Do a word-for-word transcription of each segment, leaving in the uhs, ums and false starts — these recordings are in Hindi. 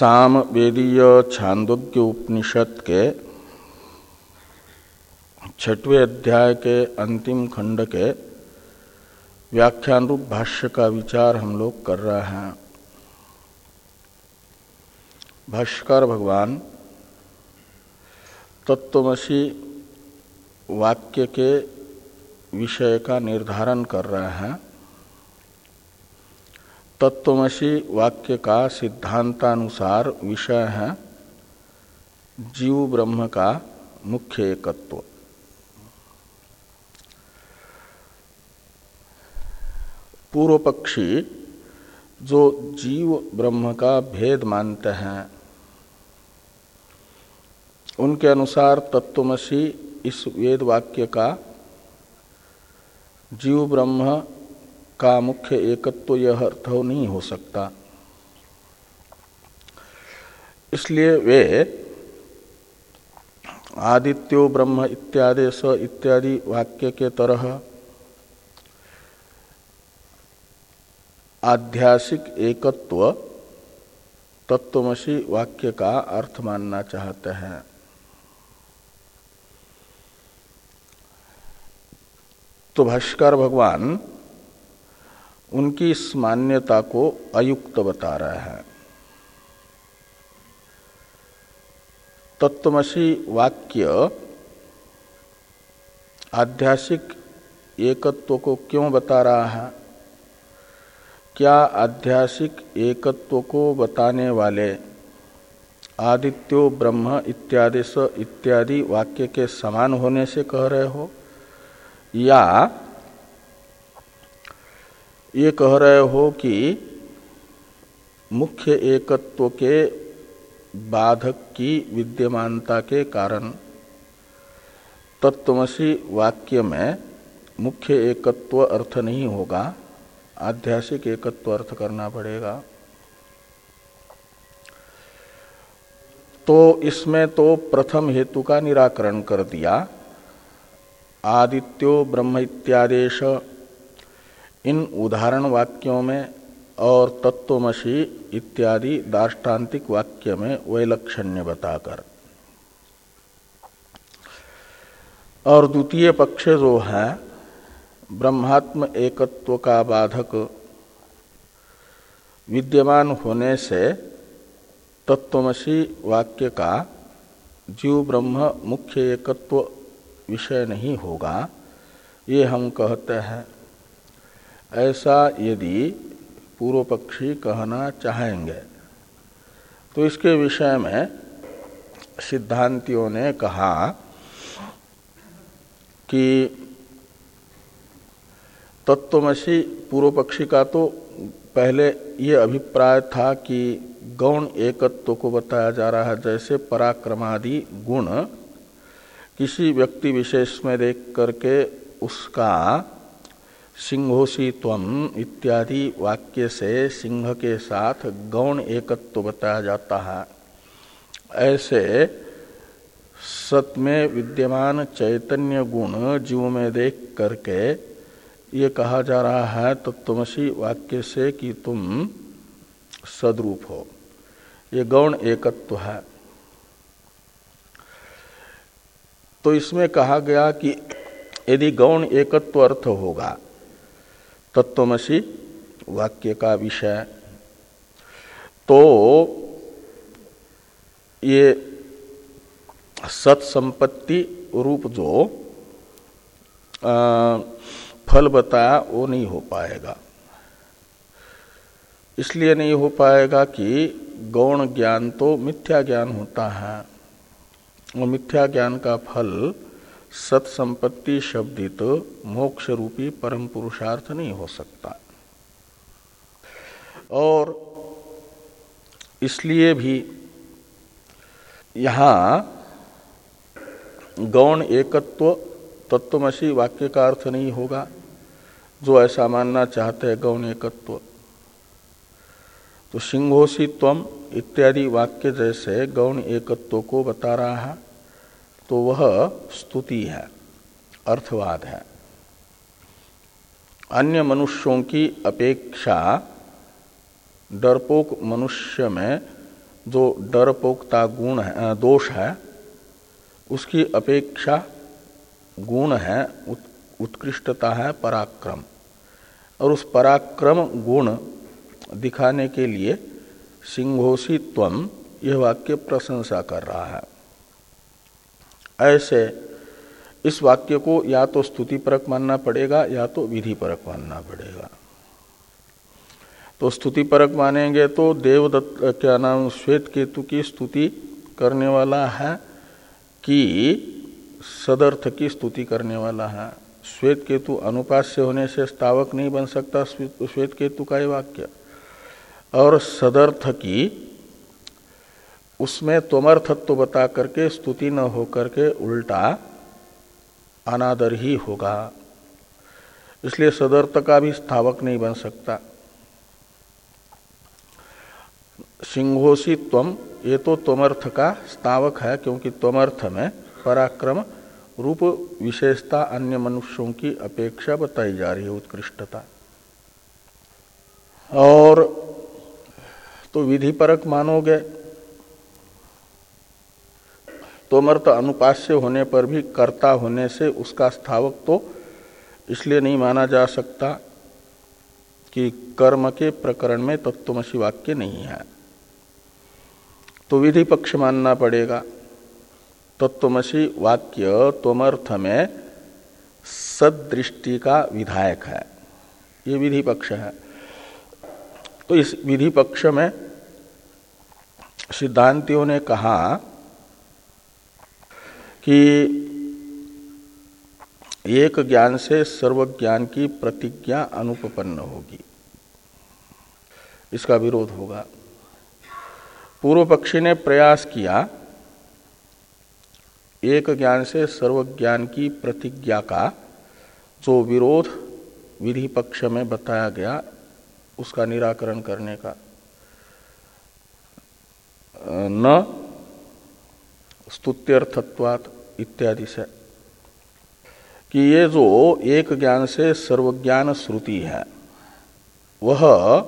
साम वेदीय छांदोग्य उपनिषद के छठवें अध्याय के अंतिम खंड के व्याख्यान रूप भाष्य का विचार हम लोग कर रहे हैं। भाष्यकार भगवान तत्त्वमसि वाक्य के विषय का निर्धारण कर रहे हैं। तत्त्वमसि वाक्य का सिद्धांतानुसार विषय है जीव ब्रह्म का मुख्य एकत्व। पूर्व पक्षी जो जीव ब्रह्म का भेद मानते हैं उनके अनुसार तत्त्वमसि इस वेद वाक्य का जीव ब्रह्म का मुख्य एकत्व यह अर्थ नहीं हो सकता। इसलिए वे आदित्यो ब्रह्म इत्यादि स इत्यादि वाक्य के तरह आध्यासिक एकत्व तत्त्वमसि वाक्य का अर्थ मानना चाहते हैं। तो भाष्यकार भगवान उनकी इस मान्यता को अयुक्त बता रहे हैं। तत्त्वमसि वाक्य आध्यासिक एकत्व को क्यों बता रहा है? क्या आध्यासिक एकत्व को बताने वाले आदित्यो ब्रह्म इत्यादि स इत्यादि वाक्य के समान होने से कह रहे हो, या ये कह रहे हो कि मुख्य एकत्व के बाधक की विद्यमानता के कारण तत्त्वमसि वाक्य में मुख्य एकत्व अर्थ नहीं होगा, आध्यासिक एकत्व अर्थ करना पड़ेगा? तो इसमें तो प्रथम हेतु का निराकरण कर दिया। आदित्यो ब्रह्म इत्यादेश इन उदाहरण वाक्यों में और तत्त्वमसि इत्यादि दार्ष्टान्तिक वाक्य में वैलक्षण्य बताकर, और द्वितीय पक्ष जो है ब्रह्मात्म एकत्व का बाधक विद्यमान होने से तत्त्वमसि वाक्य का जीव ब्रह्म मुख्य एकत्व विषय नहीं होगा, ये हम कहते हैं। ऐसा यदि पूर्व पक्षी कहना चाहेंगे तो इसके विषय में सिद्धांतियों ने कहा कि तत्त्वमसि पूर्व पक्षी का तो पहले ये अभिप्राय था कि गौण एकत्व को बताया जा रहा है, जैसे पराक्रमादि गुण किसी व्यक्ति विशेष में देख करके उसका सिंहोसी त्वम इत्यादि वाक्य से सिंह के साथ गौण एकत्व बताया जाता है। ऐसे सत में विद्यमान चैतन्य गुण जीव में देख करके ये कहा जा रहा है तत्त्वमसि वाक्य से कि तुम सद्रूप हो, ये गौण एकत्व है। तो इसमें कहा गया कि यदि गौण एकत्व अर्थ होगा तत्त्वमसि वाक्य का विषय, तो ये सत्संपत्ति रूप जो आ, फल बताया वो नहीं हो पाएगा। इसलिए नहीं हो पाएगा कि गौण ज्ञान तो मिथ्या ज्ञान होता है, और मिथ्या ज्ञान का फल सत्संपत्ति शब्दित मोक्ष रूपी परम पुरुषार्थ नहीं हो सकता। और इसलिए भी यहाँ गौण एकत्व तत्त्वमसि वाक्य का अर्थ नहीं होगा। जो ऐसा मानना चाहते हैं गौण एकत्व, तो सिंहोसी त्वम इत्यादि वाक्य जैसे गौण एकत्व को बता रहा है, तो वह स्तुति है, अर्थवाद है। अन्य मनुष्यों की अपेक्षा डरपोक मनुष्य में जो डरपोक्ता गुण है, दोष है, उसकी अपेक्षा गुण है, उत, उत्कृष्टता है पराक्रम। और उस पराक्रम गुण दिखाने के लिए सिंहोसी त्वम यह वाक्य प्रशंसा कर रहा है। ऐसे इस वाक्य को या तो स्तुति परक मानना पड़ेगा या तो विधि परक मानना पड़ेगा। तो स्तुति परक मानेंगे तो देवदत्त क्या नाम श्वेत केतु की स्तुति करने वाला है कि सदर्थ की स्तुति करने वाला है। श्वेत केतु अनुपास्य होने से स्थावक नहीं बन सकता श्वेत केतु का ये वाक्य, और सदर्थ की उसमें त्वमर्थत्व बता करके स्तुति न हो करके उल्टा अनादर ही होगा, इसलिए सदर्थ का भी स्थावक नहीं बन सकता। सिंहोसी त्वम ये तो त्वमर्थ का स्थावक है, क्योंकि त्वमर्थ में पराक्रम रूप विशेषता अन्य मनुष्यों की अपेक्षा बताई जा रही है, उत्कृष्टता। और तो विधि परक मानोगे, त्वमर्थ अनुपास्य होने पर भी कर्ता होने से उसका स्थावक तो इसलिए नहीं माना जा सकता कि कर्म के प्रकरण में तत्त्वमसि वाक्य नहीं है, तो विधि पक्ष मानना पड़ेगा। तत्त्वमसि वाक्य त्वमर्थ में सदृष्टि का विधायक है, ये विधि पक्ष है। तो इस विधि पक्ष में सिद्धांतियों ने कहा कि एक ज्ञान से सर्वज्ञान की प्रतिज्ञा अनुपपन्न होगी, इसका विरोध होगा। पूर्व पक्षी ने प्रयास किया एक ज्ञान से सर्वज्ञान की प्रतिज्ञा का जो विरोध विधि पक्ष में बताया गया उसका निराकरण करने का, न स्तुत्यर्थत्वात् इत्यादि से, कि ये जो एक ज्ञान से सर्वज्ञान श्रुति है वह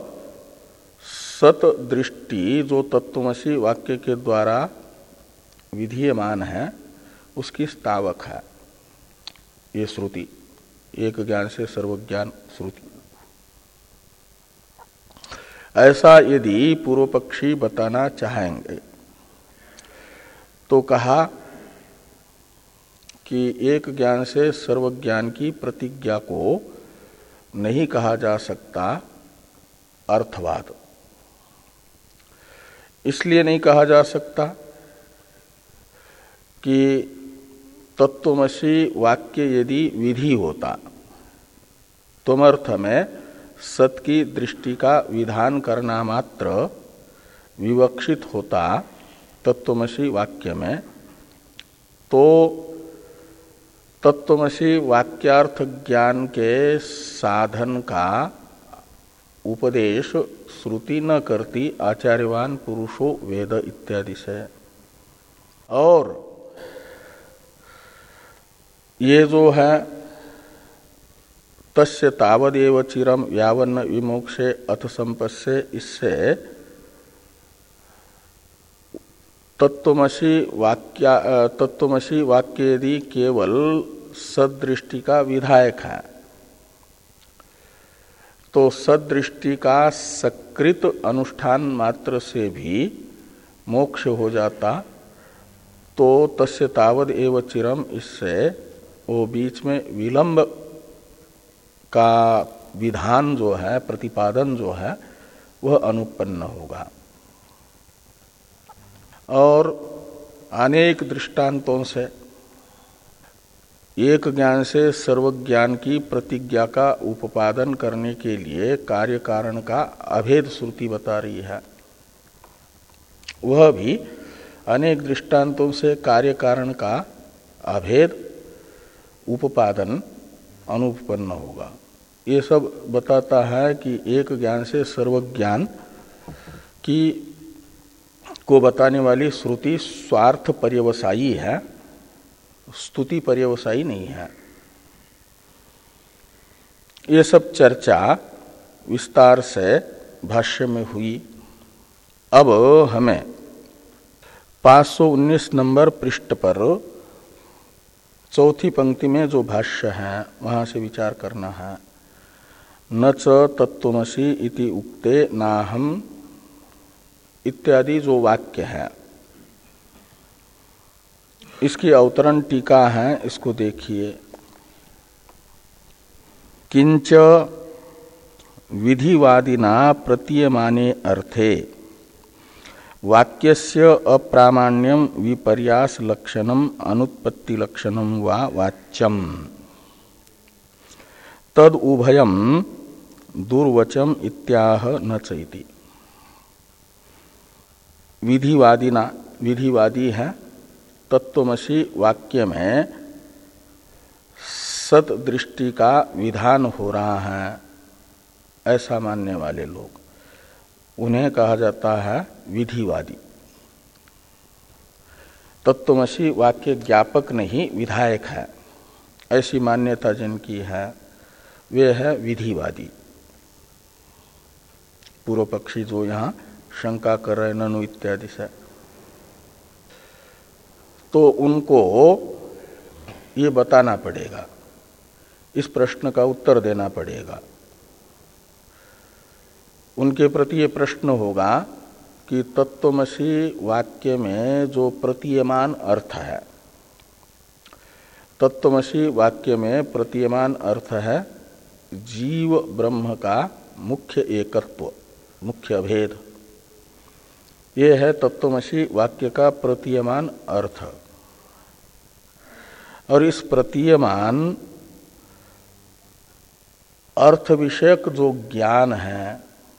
सत दृष्टि जो तत्त्वमसि वाक्य के द्वारा विधीयमान है उसकी स्थावक है। ये श्रुति एक ज्ञान से सर्वज्ञान श्रुति, ऐसा यदि पूर्व पक्षी बताना चाहेंगे तो कहा कि एक ज्ञान से सर्वज्ञान की प्रतिज्ञा को नहीं कहा जा सकता अर्थवाद। इसलिए नहीं कहा जा सकता कि तत्त्वमसि वाक्य यदि विधि होता, त्वमर्थ में सत की दृष्टि का विधान करना मात्र विवक्षित होता तत्त्वमसि वाक्य में, तो तत्त्वमसि वाक्यार्थ ज्ञान के साधन का उपदेश श्रुति न करती आचार्यवान पुरुषो वेद इत्यादि से। और ये जो है तस्य तावदेव चिरम यावन्न विमोक्षे अथ संपस्से, इससे तत्त्वमसि वाक्या तत्त्वमसि वाक्य यदि केवल सदृष्टि का विधायक है तो सदृष्टि का सकृत अनुष्ठान मात्र से भी मोक्ष हो जाता, तो तस्य तावद एव चिरम, इससे वो बीच में विलंब का विधान जो है, प्रतिपादन जो है, वह अनुपन्न होगा। और अनेक दृष्टांतों से एक ज्ञान से सर्वज्ञान की प्रतिज्ञा का उपादन करने के लिए कार्य कारण का अभेद श्रुति बता रही है, वह भी अनेक दृष्टांतों से कार्य कारण का अभेद उपादन अनुपन्न होगा। ये सब बताता है कि एक ज्ञान से सर्वज्ञान की को बताने वाली श्रुति स्वार्थ पर्यवसायी है, स्तुति पर्यवसायी नहीं है। ये सब चर्चा विस्तार से भाष्य में हुई। अब हमें पाँच सौ उन्नीस नंबर पृष्ठ पर चौथी पंक्ति में जो भाष्य है वहां से विचार करना है। न च तत्त्वमसि इति उक्ते नाहम इत्यादि जो वाक्य है, इसकी अवतरण टीका है, इसको देखिए। किंच विधिवादिना प्रतीयमाने अर्थे वाक्यस्य अप्रामाण्यम विपर्यास लक्षणम अनुत्पत्ति लक्षणम वा वाच्यम तद उभयम दुर्वचम इत्याह न चैति। विधिवादिना, विधिवादी है, तत्त्वमसि वाक्य में सत दृष्टि का विधान हो रहा है, ऐसा मानने वाले लोग, उन्हें कहा जाता है विधिवादी। तत्त्वमसि वाक्य ज्ञापक नहीं विधायक है, ऐसी मान्यता जिनकी है वे है विधिवादी। पूर्व पक्षी जो यहाँ शंका कर रहे ननु इत्यादि से, तो उनको ये बताना पड़ेगा, इस प्रश्न का उत्तर देना पड़ेगा। उनके प्रति ये प्रश्न होगा कि तत्त्वमसि वाक्य में जो प्रतीयमान अर्थ है, तत्त्वमसि वाक्य में प्रतीयमान अर्थ है जीव ब्रह्म का मुख्य एकत्व, मुख्य भेद। ये है तत्त्वमसि वाक्य का प्रतीयमान अर्थ। और इस प्रतीयमान अर्थ विषयक जो ज्ञान है,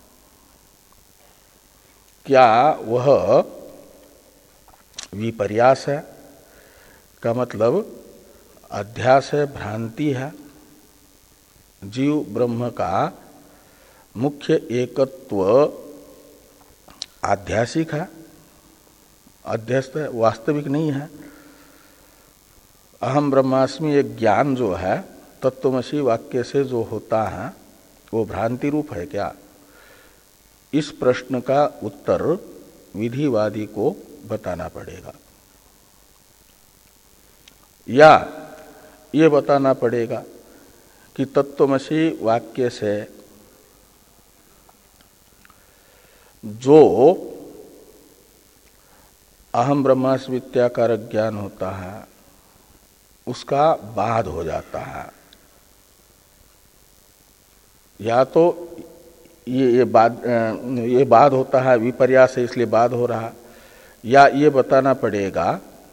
क्या वह विपर्यास है, का मतलब अध्यास है, भ्रांति है। जीव ब्रह्म का मुख्य एकत्व आध्यासिक है, अध्यस्त है, वास्तविक नहीं है। अहम ब्रह्मास्मि एक ज्ञान जो है तत्त्वमसि वाक्य से जो होता है वो भ्रांति रूप है क्या? इस प्रश्न का उत्तर विधिवादी को बताना पड़ेगा, या ये बताना पड़ेगा कि तत्त्वमसि वाक्य से जो अहम ब्रह्मास्मि इत्याकारक ज्ञान होता है उसका बाध हो जाता है। या तो ये ये बाध ये बाध होता है, विपर्यास है इसलिए बाध हो रहा, या ये बताना पड़ेगा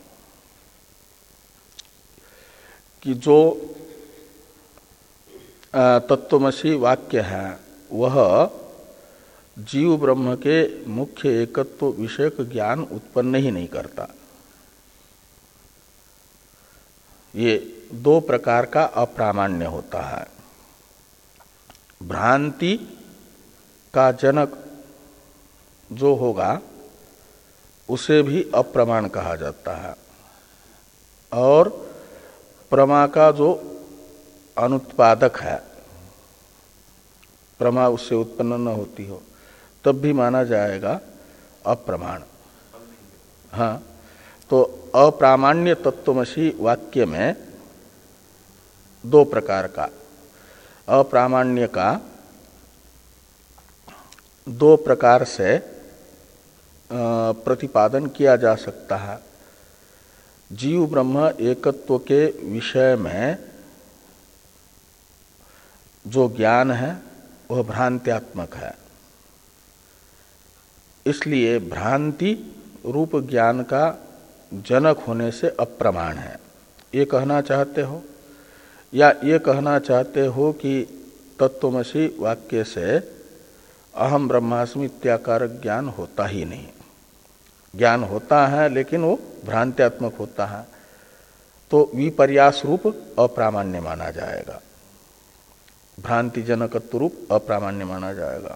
कि जो तत्त्वमसि वाक्य है वह जीव ब्रह्म के मुख्य एकत्व विषयक ज्ञान उत्पन्न ही नहीं करता। ये दो प्रकार का अप्रामाण्य होता है। भ्रांति का जनक जो होगा उसे भी अप्रमाण कहा जाता है, और प्रमा का जो अनुत्पादक है, प्रमा उससे उत्पन्न न होती हो तब भी माना जाएगा अप्रमाण। हाँ, तो अप्रामाण्य तत्त्वमसि वाक्य में दो प्रकार का अप्रामाण्य का दो प्रकार से प्रतिपादन किया जा सकता है। जीव ब्रह्म एकत्व के विषय में जो ज्ञान है वह भ्रांत्यात्मक है, इसलिए भ्रांति रूप ज्ञान का जनक होने से अप्रमाण है। ये कहना चाहते हो, या ये कहना चाहते हो कि तत्त्वमसि वाक्य से अहम ब्रह्मास्मि इत्याकारक ज्ञान होता ही नहीं। ज्ञान होता है लेकिन वो भ्रांत्यात्मक होता है, तो विपर्यास रूप अप्रामाण्य माना जाएगा, भ्रांति जनकत्व रूप अप्रामाण्य माना जाएगा।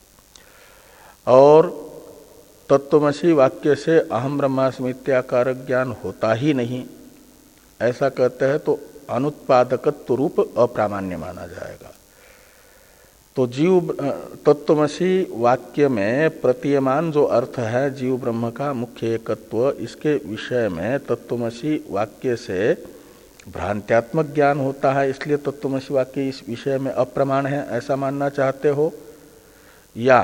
और तत्त्वमसि वाक्य से अहम ब्रह्मास्मि इत्याकारक ज्ञान होता ही नहीं, ऐसा कहते हैं तो अनुत्पादकत्व रूप अप्रामाण्य माना जाएगा। तो जीव तत्वमसी वाक्य में प्रतीयमान जो अर्थ है जीव ब्रह्म का मुख्य एकत्व, इसके विषय में तत्वमसी वाक्य से भ्रांत्यात्मक ज्ञान होता है, इसलिए तत्वमसी वाक्य इस विषय में अप्रमाण है, ऐसा मानना चाहते हो? या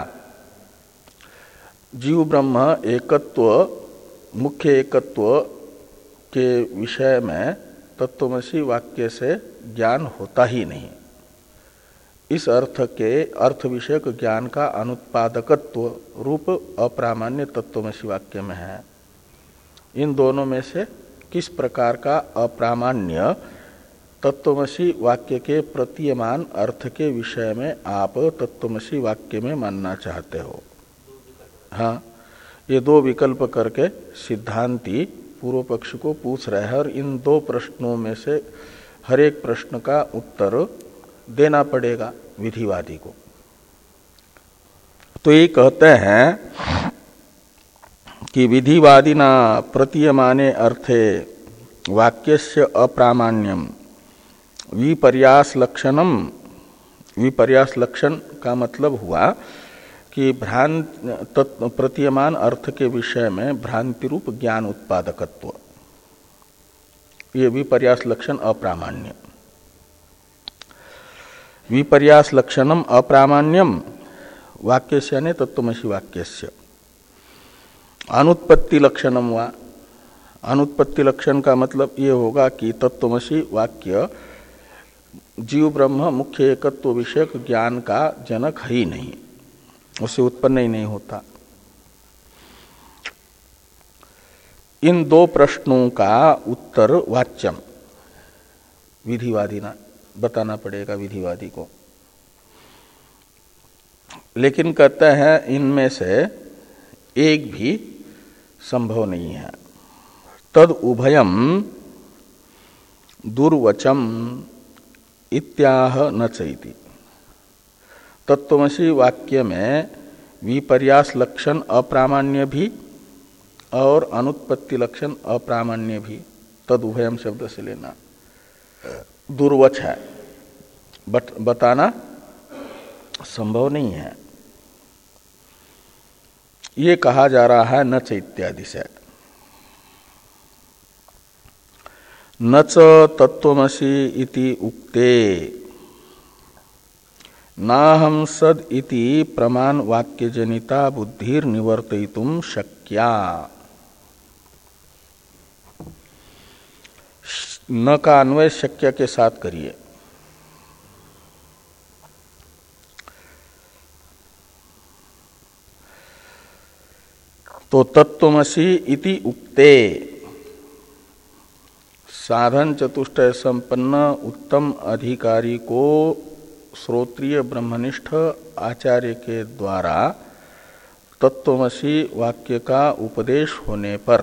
जीव ब्रह्म एकत्व मुख्य एकत्व के विषय में तत्वमसी वाक्य से ज्ञान होता ही नहीं, इस अर्थ के अर्थ विषयक ज्ञान का अनुत्पादकत्व रूप अप्रामाण्य तत्वमसी वाक्य में है। इन दोनों में से किस प्रकार का अप्रामाण्य तत्वमसी वाक्य के प्रतीयमान अर्थ के विषय में आप तत्वमसी वाक्य में मानना चाहते हो? हाँ, ये दो विकल्प करके सिद्धांती पूर्व पक्ष को पूछ रहे हैं और इन दो प्रश्नों में से हर एक प्रश्न का उत्तर देना पड़ेगा विधिवादी को। तो ये कहते हैं कि विधिवादिना प्रतीयमाने अर्थे वाक्यस्य अप्रामाण्यम विपर्यास लक्षणम, विपर्यास लक्षण का मतलब हुआ कि भ्रांत प्रतीयमान अर्थ के विषय में भ्रांति रूप ज्ञान उत्पादकत्व, ये विपर्यास लक्षण अप्रामाण्य। विपर्यास लक्षणम अप्रामाण्यम वाक्यस्य यानी तत्वमसी वाक्यस्य। अनुत्पत्ति लक्षणम वा, अनुत्पत्ति लक्षण का मतलब ये होगा कि तत्वमसी वाक्य जीव ब्रह्म मुख्य एकत्व विषयक ज्ञान का जनक है ही नहीं, उससे उत्पन्न ही नहीं होता। इन दो प्रश्नों का उत्तर वाच्यम विधिवादी ना बताना पड़ेगा विधिवादी को। लेकिन कहते हैं इनमें से एक भी संभव नहीं है। तद उभयम दुर्वचम इत्याह न चैति। तत्वमसी वाक्य में विपर्यास लक्षण अप्रामाण्य भी और अनुत्पत्ति लक्षण अप्रामाण्य भी, तद उभयम शब्द से लेना। दुर्वच है, बट बताना संभव नहीं है, ये कहा जा रहा है नच इत्यादि से। नच तत्वमसी इति उक्ते नाहं सद इति प्रमाण वाक्य जनिता बुद्धिर निवर्तयितुम शक्या। न का अन्वय शक्य के साथ करिए। तो तत्वमसी इति उक्ते साधन चतुष्टय संपन्न उत्तम अधिकारी को श्रोत्रिय ब्रह्मनिष्ठ आचार्य के द्वारा तत्वमसी वाक्य का उपदेश होने पर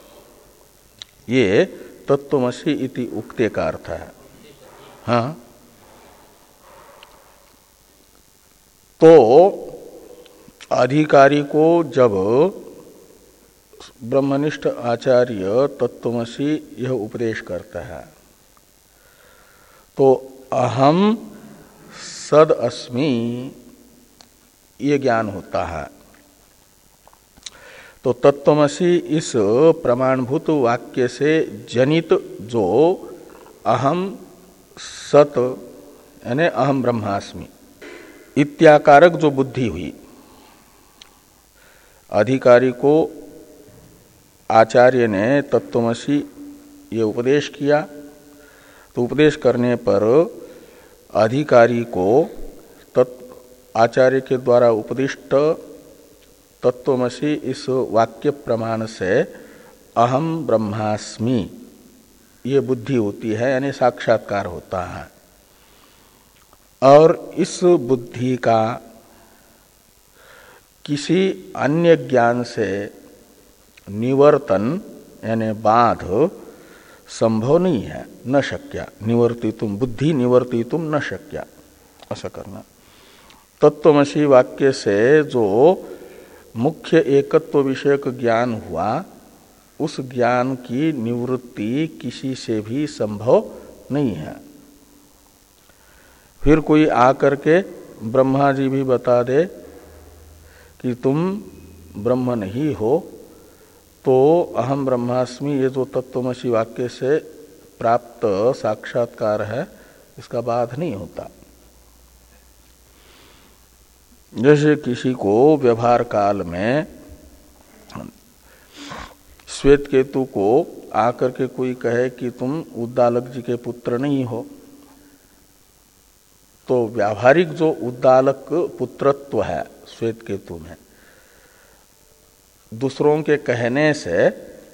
ये तत्वमसी इति उक्ते का अर्थ है। हाँ, तो अधिकारी को जब ब्रह्मनिष्ठ आचार्य तत्वमसी यह उपदेश करता है तो अहम सद अस्मि ये ज्ञान होता है। तो तत्वमसी इस प्रमाणभूत वाक्य से जनित जो अहम सत यानी अहम ब्रह्मास्मि इत्याकारक जो बुद्धि हुई, अधिकारी को आचार्य ने तत्वमसी ये उपदेश किया, तो उपदेश करने पर अधिकारी को तत्व आचार्य के द्वारा उपदिष्ट तत्वमसी इस वाक्य प्रमाण से अहम ब्रह्मास्मि ये बुद्धि होती है, यानी साक्षात्कार होता है। और इस बुद्धि का किसी अन्य ज्ञान से निवर्तन यानी बाध संभव नहीं है, न शक्या। निवर्तितुम बुद्धि निवर्तितुम न शक्या, ऐसा करना। तत्वमसी वाक्य से जो मुख्य एकत्व विषयक ज्ञान हुआ, उस ज्ञान की निवृत्ति किसी से भी संभव नहीं है। फिर कोई आकर के ब्रह्मा जी भी बता दे कि तुम ब्रह्म नहीं हो, तो अहम ब्रह्मास्मि ये जो तत्वमसि वाक्य से प्राप्त साक्षात्कार है इसका बाध नहीं होता। जैसे किसी को व्यवहार काल में श्वेत केतु को आकर के कोई कहे कि तुम उद्दालक जी के पुत्र नहीं हो, तो व्यावहारिक जो उद्दालक पुत्रत्व है श्वेत केतु में, दूसरों के कहने से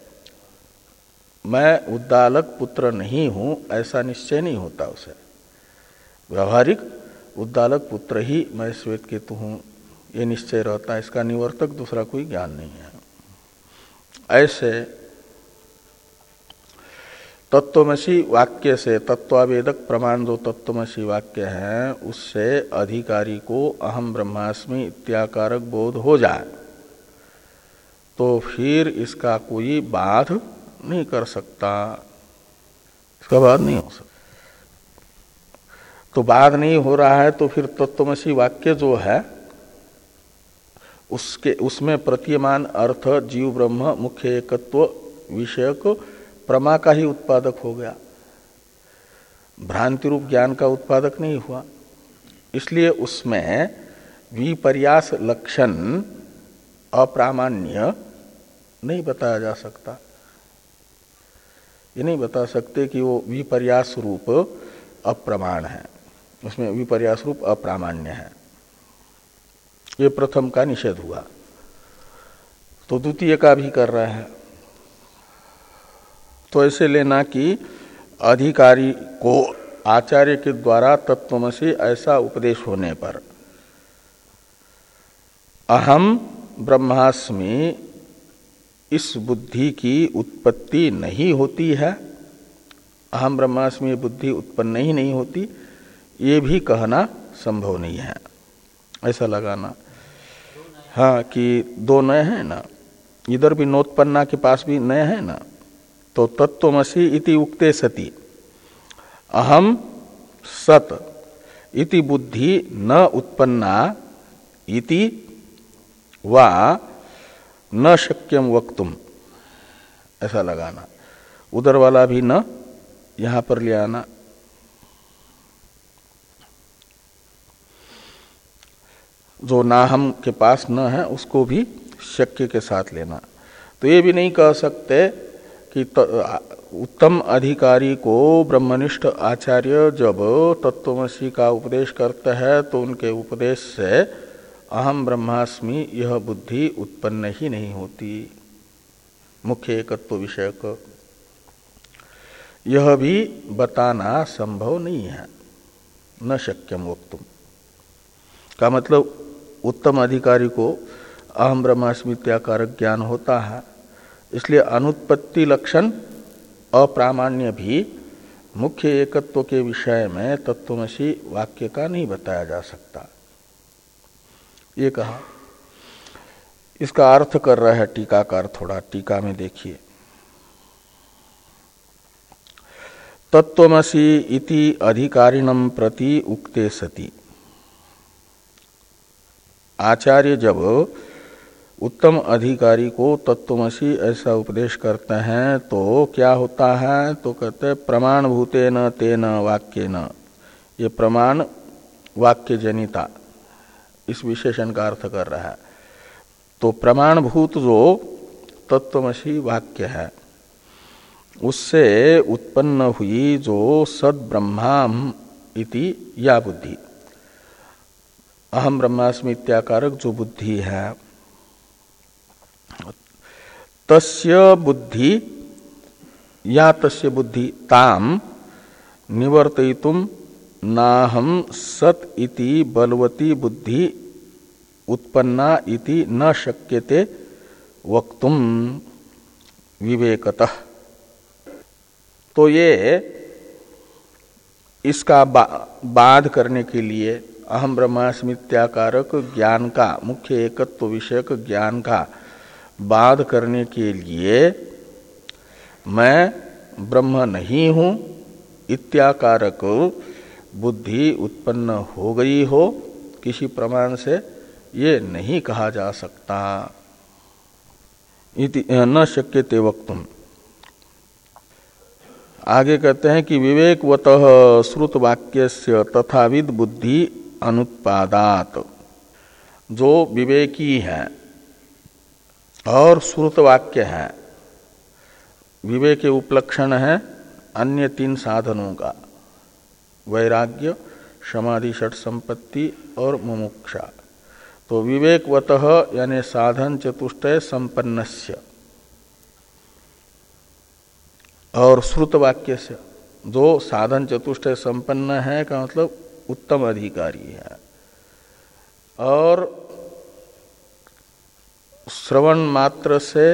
मैं उद्दालक पुत्र नहीं हूं ऐसा निश्चय नहीं होता उसे। व्यावहारिक उद्दालक पुत्र ही मैं श्वेत केतु हूं ये निश्चय रहता है, इसका निवर्तक दूसरा कोई ज्ञान नहीं है। ऐसे तत्वमसि वाक्य से, तत्वावेदक प्रमाण जो तत्वमसि वाक्य है उससे अधिकारी को अहम ब्रह्मास्मि इत्याकारक बोध हो जाए तो फिर इसका कोई बाध नहीं कर सकता, इसका बाध नहीं हो सकता। तो बाध नहीं हो रहा है तो फिर तत्वमसि वाक्य जो है उसके उसमें प्रतीयमान अर्थ जीव ब्रह्म मुख्य एकत्व विषयक प्रमा का ही उत्पादक हो गया, भ्रांति रूप ज्ञान का उत्पादक नहीं हुआ। इसलिए उसमें विपर्यास लक्षण अप्रामाण्य नहीं बताया जा सकता। ये नहीं बता सकते कि वो विपर्यास रूप अप्रमाण है, उसमें विपर्यास रूप अप्रामाण्य है। ये प्रथम का निषेध हुआ। तो द्वितीय का भी कर रहा है। तो ऐसे लेना कि अधिकारी को आचार्य के द्वारा तत्वमसि ऐसा उपदेश होने पर अहम ब्रह्मास्मि इस बुद्धि की उत्पत्ति नहीं होती है, अहम ब्रह्मास्मि बुद्धि उत्पन्न ही नहीं होती, ये भी कहना संभव नहीं है, ऐसा लगाना। हाँ कि दो नए हैं ना, इधर भी नोत्पन्ना के पास भी नए हैं ना। तो तत्वमसि इति उक्ते सति अहम सत इति बुद्धि न उत्पन्ना इति वा न शक्यम वक्तुम, ऐसा लगाना। उधर वाला भी न यहां पर ले आना। जो नाहम के पास न है उसको भी शक्य के साथ लेना। तो ये भी नहीं कह सकते कि उत्तम अधिकारी को ब्रह्मनिष्ठ आचार्य जब तत्वमसि का उपदेश करते हैं तो उनके उपदेश से अहम ब्रह्मास्मि यह बुद्धि उत्पन्न ही नहीं होती, मुख्य एकत्व विषयक। यह भी बताना संभव नहीं है, न शक्यम वक्तुम का मतलब उत्तम अधिकारी को अहम ब्रह्मास्मि इत्याकारक ज्ञान होता है, इसलिए अनुत्पत्ति लक्षण अप्रामाण्य भी मुख्य एकत्व के विषय में तत्वमसि वाक्य का नहीं बताया जा सकता, ये कहा। इसका अर्थ कर रहा है टीकाकार, थोड़ा टीका में देखिए। तत्वमसि इति अधिकारिणम प्रति उक्ते सति, आचार्य जब उत्तम अधिकारी को तत्वमसि ऐसा उपदेश करते हैं तो क्या होता है? तो कहते हैं प्रमाण भूतेन तेन वाक्येन, ये प्रमाण वाक्य जनिता इस विशेषण का अर्थ कर रहा है। तो प्रमाणभूत जो तत्वमसि वाक्य है उससे उत्पन्न हुई जो सद ब्रह्माहम इति या बुद्धि, अहम ब्रह्मास्मि इत्याकारक जो बुद्धि है, तस्य बुद्धि या तस्य बुद्धि ताम निवर्तयितुम नाहम सत इति बलवती बुद्धि उत्पन्ना इति न शक्यते वक्तुम विवेकतः। तो ये इसका बा, बाध करने के लिए अहम ब्रह्मास्मि इत्याकारक ज्ञान का, मुख्य एकत्व विषयक ज्ञान का बाध करने के लिए मैं ब्रह्म नहीं हूं इत्याकारक बुद्धि उत्पन्न हो गई हो किसी प्रमाण से ये नहीं कहा जा सकता। इति न शक्यते वक्तुम। आगे कहते हैं कि विवेकवतः श्रुत वाक्यस्य तथाविद बुद्धि अनुत्पादात। जो विवेकी है और श्रुत वाक्य है, विवेक के उपलक्षण है अन्य तीन साधनों का, वैराग्य, समाधि, षट संपत्ति और मुमुक्षा। तो विवेकवतः यानी साधन चतुष्टय संपन्नस्य, और श्रुत वाक्य से जो साधन चतुष्टय संपन्न है का मतलब उत्तम अधिकारी है, और श्रवण मात्र से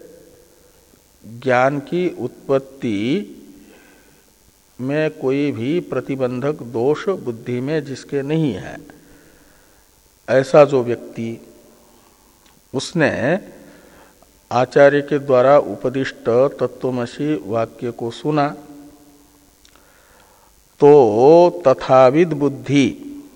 ज्ञान की उत्पत्ति में कोई भी प्रतिबंधक दोष बुद्धि में जिसके नहीं है, ऐसा जो व्यक्ति, उसने आचार्य के द्वारा उपदिष्ट तत्वमसि वाक्य को सुना तो तथाविद बुद्धि,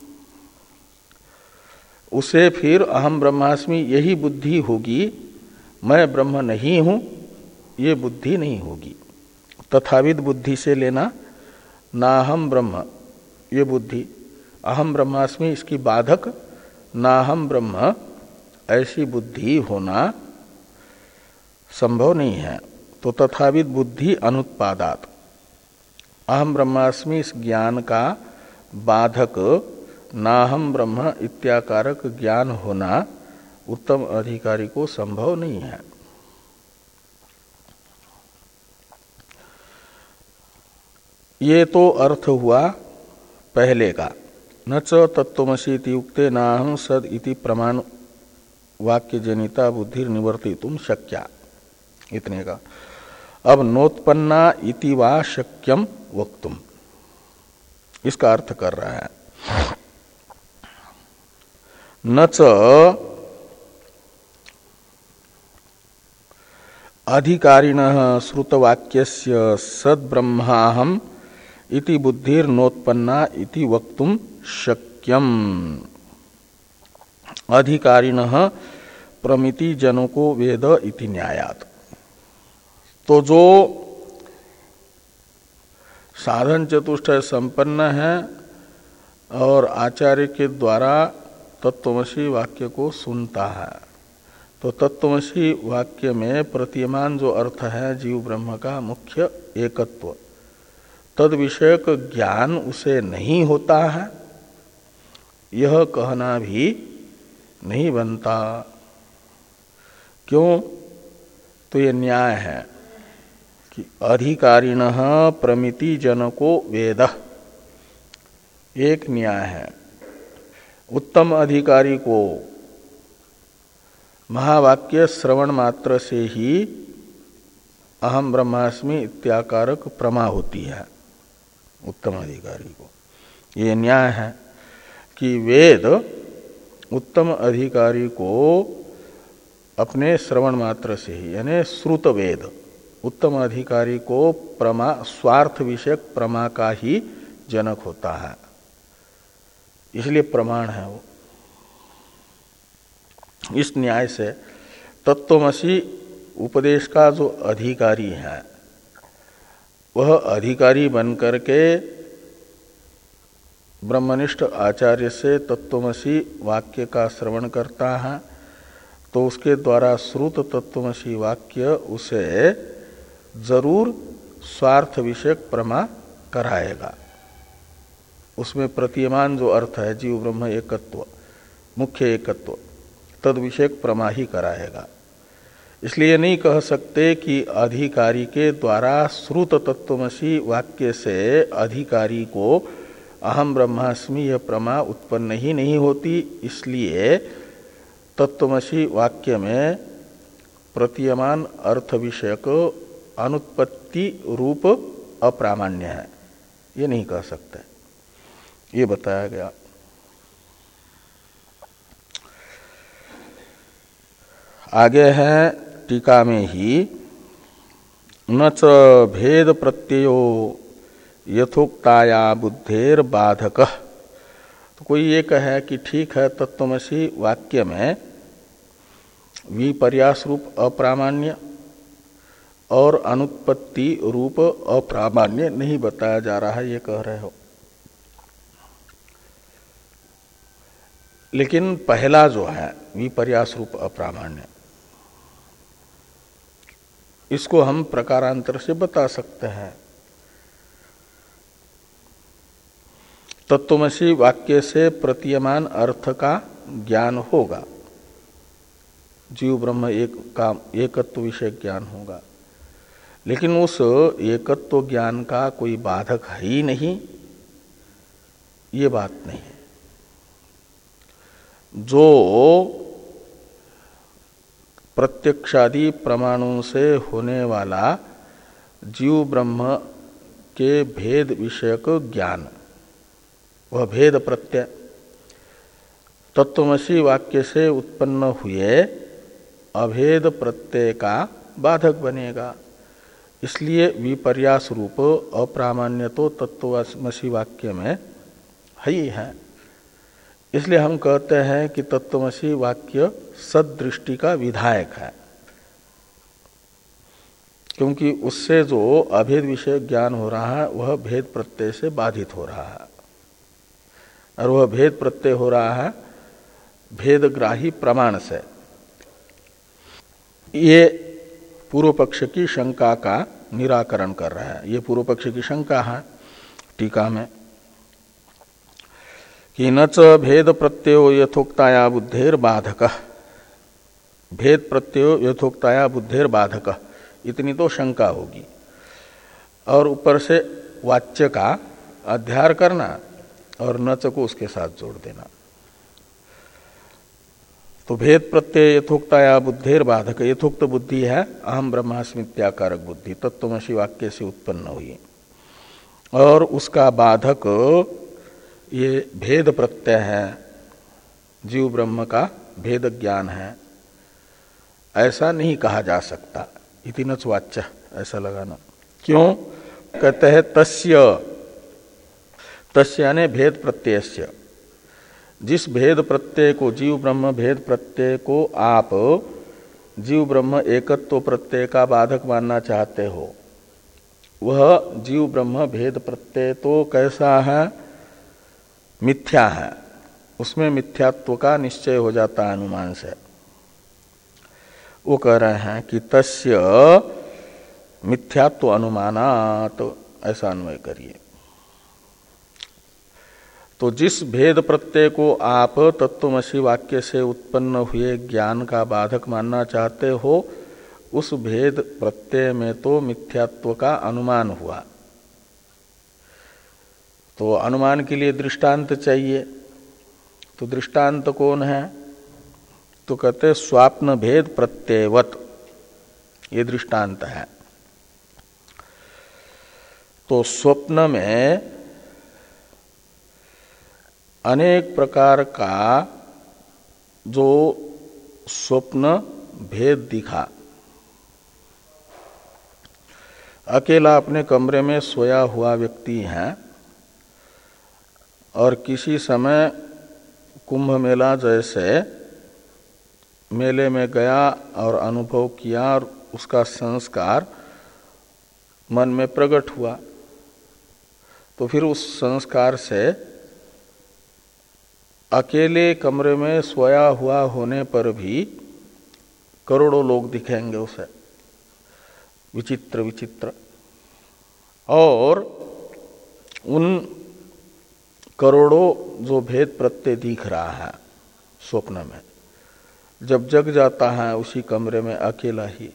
उसे फिर अहम ब्रह्मास्मि यही बुद्धि होगी, मैं ब्रह्म नहीं हूं, ये बुद्धि नहीं होगी। तथाविद बुद्धि से लेना नाहम ब्रह्म ये बुद्धि, अहम ब्रह्मास्मि इसकी बाधक नाहम ब्रह्म ऐसी बुद्धि होना संभव नहीं है। तो तथाविद बुद्धि अनुत्पादात, अहम ब्रह्मास्मि इस ज्ञान का बाधक नाहम ब्रह्म इत्याकारक ज्ञान होना उत्तम अधिकारी को संभव नहीं है। ये तो अर्थ हुआ पहले का, न च तत्वमसि इति उक्ते नाहं सद इति प्रमाण वाक्य जनिता बुद्धि निवर्तितुम शक्या, इतने का। अब नोत्पन्ना इति वा शक्यम वक्तुम, इसका अर्थ कर रहा है। न च अधिकारिणः श्रुतवाक्यस्य सद्ब्रह्माहम् इति बुद्धिर नोत्पन्ना इति वक्तुम शक्यम। अधिकारिणः प्रमिति जनों को वेद इति न्यायात। तो जो साधन चतुष्टय संपन्न है और आचार्य के द्वारा तत्वमसि वाक्य को सुनता है, तो तत्वमसि वाक्य में प्रतीयमान जो अर्थ है जीव ब्रह्म का मुख्य एकत्व, तद विषयक ज्ञान उसे नहीं होता है, यह कहना भी नहीं बनता। क्यों? तो ये न्याय है कि अधिकारिणः प्रमिति जनको वेद, एक न्याय है। उत्तम अधिकारी को महावाक्य श्रवण मात्र से ही अहम ब्रह्मास्मि इत्याकारक प्रमा होती है उत्तम अधिकारी को। ये न्याय है कि वेद उत्तम अधिकारी को अपने श्रवण मात्र से ही, यानी श्रुत वेद उत्तम अधिकारी को प्रमा, स्वार्थ विषयक प्रमा का ही जनक होता है, इसलिए प्रमाण है वो। इस न्याय से तत्वमसि उपदेश का जो अधिकारी है वह अधिकारी बनकर के ब्रह्मनिष्ठ आचार्य से तत्वमसि वाक्य का श्रवण करता है, तो उसके द्वारा श्रुत तत्वमसि वाक्य उसे जरूर स्वार्थ विषयक प्रमा कराएगा। उसमें प्रतीयमान जो अर्थ है जीव ब्रह्म एकत्व, मुख्य एकत्व, तद विषयक प्रमा ही कराएगा। इसलिए नहीं कह सकते कि अधिकारी के द्वारा श्रुत तत्वमसि वाक्य से अधिकारी को अहम ब्रह्मास्मि यह प्रमा उत्पन्न ही नहीं होती, इसलिए तत्वमसि वाक्य में प्रतीयमान अर्थ विषयक अनुत्पत्ति रूप अप्रामाण्य है, ये नहीं कह सकते। ये बताया गया। आगे है टीका में ही, न च भेद प्रत्ययो यथोक्ताया बुद्धेर बाधक। तो कोई ये कहे कि ठीक है, तत्त्वमसि वाक्य में विपर्यास रूप अप्रामाण्य और अनुत्पत्ति रूप अप्रामाण्य नहीं बताया जा रहा है, ये कह रहे हो। लेकिन पहला जो है विपर्यास रूप अप्रामाण्य, इसको हम प्रकारांतर से बता सकते हैं। तत्त्वमसि वाक्य से प्रतीयमान अर्थ का ज्ञान होगा, जीव ब्रह्म एक का एकत्व विषय ज्ञान होगा, लेकिन उस एकत्व ज्ञान का कोई बाधक है ही नहीं, ये बात नहीं है। जो प्रत्यक्षादि प्रमाणों से होने वाला जीव ब्रह्म के भेद विषयक ज्ञान, वह भेद प्रत्यय तत्त्वमसि वाक्य से उत्पन्न हुए अभेद प्रत्यय का बाधक बनेगा। इसलिए विपर्यास रूप अप्रामाण्य तो तत्त्वमसि वाक्य में है ही है। इसलिए हम कहते हैं कि तत्त्वमसि वाक्य सदृष्टि का विधायक है, क्योंकि उससे जो अभेद विषय ज्ञान हो रहा है वह भेद प्रत्यय से बाधित हो रहा है, और वह भेद प्रत्यय हो रहा है भेदग्राही प्रमाण से। ये पूर्व पक्ष की शंका का निराकरण कर रहा है। ये पूर्व पक्ष की शंका है टीका में कि न च भेद प्रत्ययो यथोक्ताया बुद्धेर बाधक, भेद प्रत्ययो यथोक्ताया बुद्धेर बाधक, इतनी तो शंका होगी। और ऊपर से वाच्य का अध्यार करना और न च को उसके साथ जोड़ देना। तो भेद प्रत्यय यथोक्ताया बुद्धेर बाधक, यथोक्त बुद्धि है अहम ब्रह्मास्मित्याकारक बुद्धि, तत्त्वमसि वाक्य से उत्पन्न हुई, और उसका बाधक ये भेद प्रत्यय है, जीव ब्रह्म का भेद ज्ञान है, ऐसा नहीं कहा जा सकता। इति न वाच्य, ऐसा लगाना। क्यों कहते हैं तस्य, तस्य यानी भेद प्रत्ययस्य, जिस भेद प्रत्यय को, जीव ब्रह्म भेद प्रत्यय को आप जीव ब्रह्म एकत्व प्रत्यय का बाधक मानना चाहते हो, वह जीव ब्रह्म भेद प्रत्यय तो कैसा है, मिथ्या है। उसमें मिथ्यात्व का निश्चय हो जाता है अनुमान से। वो कह रहे हैं कि तस्य मिथ्यात्व अनुमानात, तो ऐसा अन्वय करिए। तो जिस भेद प्रत्यय को आप तत्त्वमसि वाक्य से उत्पन्न हुए ज्ञान का बाधक मानना चाहते हो, उस भेद प्रत्यय में तो मिथ्यात्व का अनुमान हुआ। तो अनुमान के लिए दृष्टांत चाहिए। तो दृष्टांत कौन है? तो कहते स्वाप्न भेद प्रत्ययवत, ये दृष्टांत है। तो स्वप्न में अनेक प्रकार का जो स्वप्न भेद दिखा, अकेला अपने कमरे में सोया हुआ व्यक्ति है और किसी समय कुंभ मेला जैसे मेले में गया और अनुभव किया और उसका संस्कार मन में प्रकट हुआ, तो फिर उस संस्कार से अकेले कमरे में सोया हुआ होने पर भी करोड़ों लोग दिखेंगे उसे, विचित्र विचित्र। और उन करोड़ों जो भेद प्रत्यय दिख रहा है स्वप्न में, जब जग जाता है उसी कमरे में अकेला ही,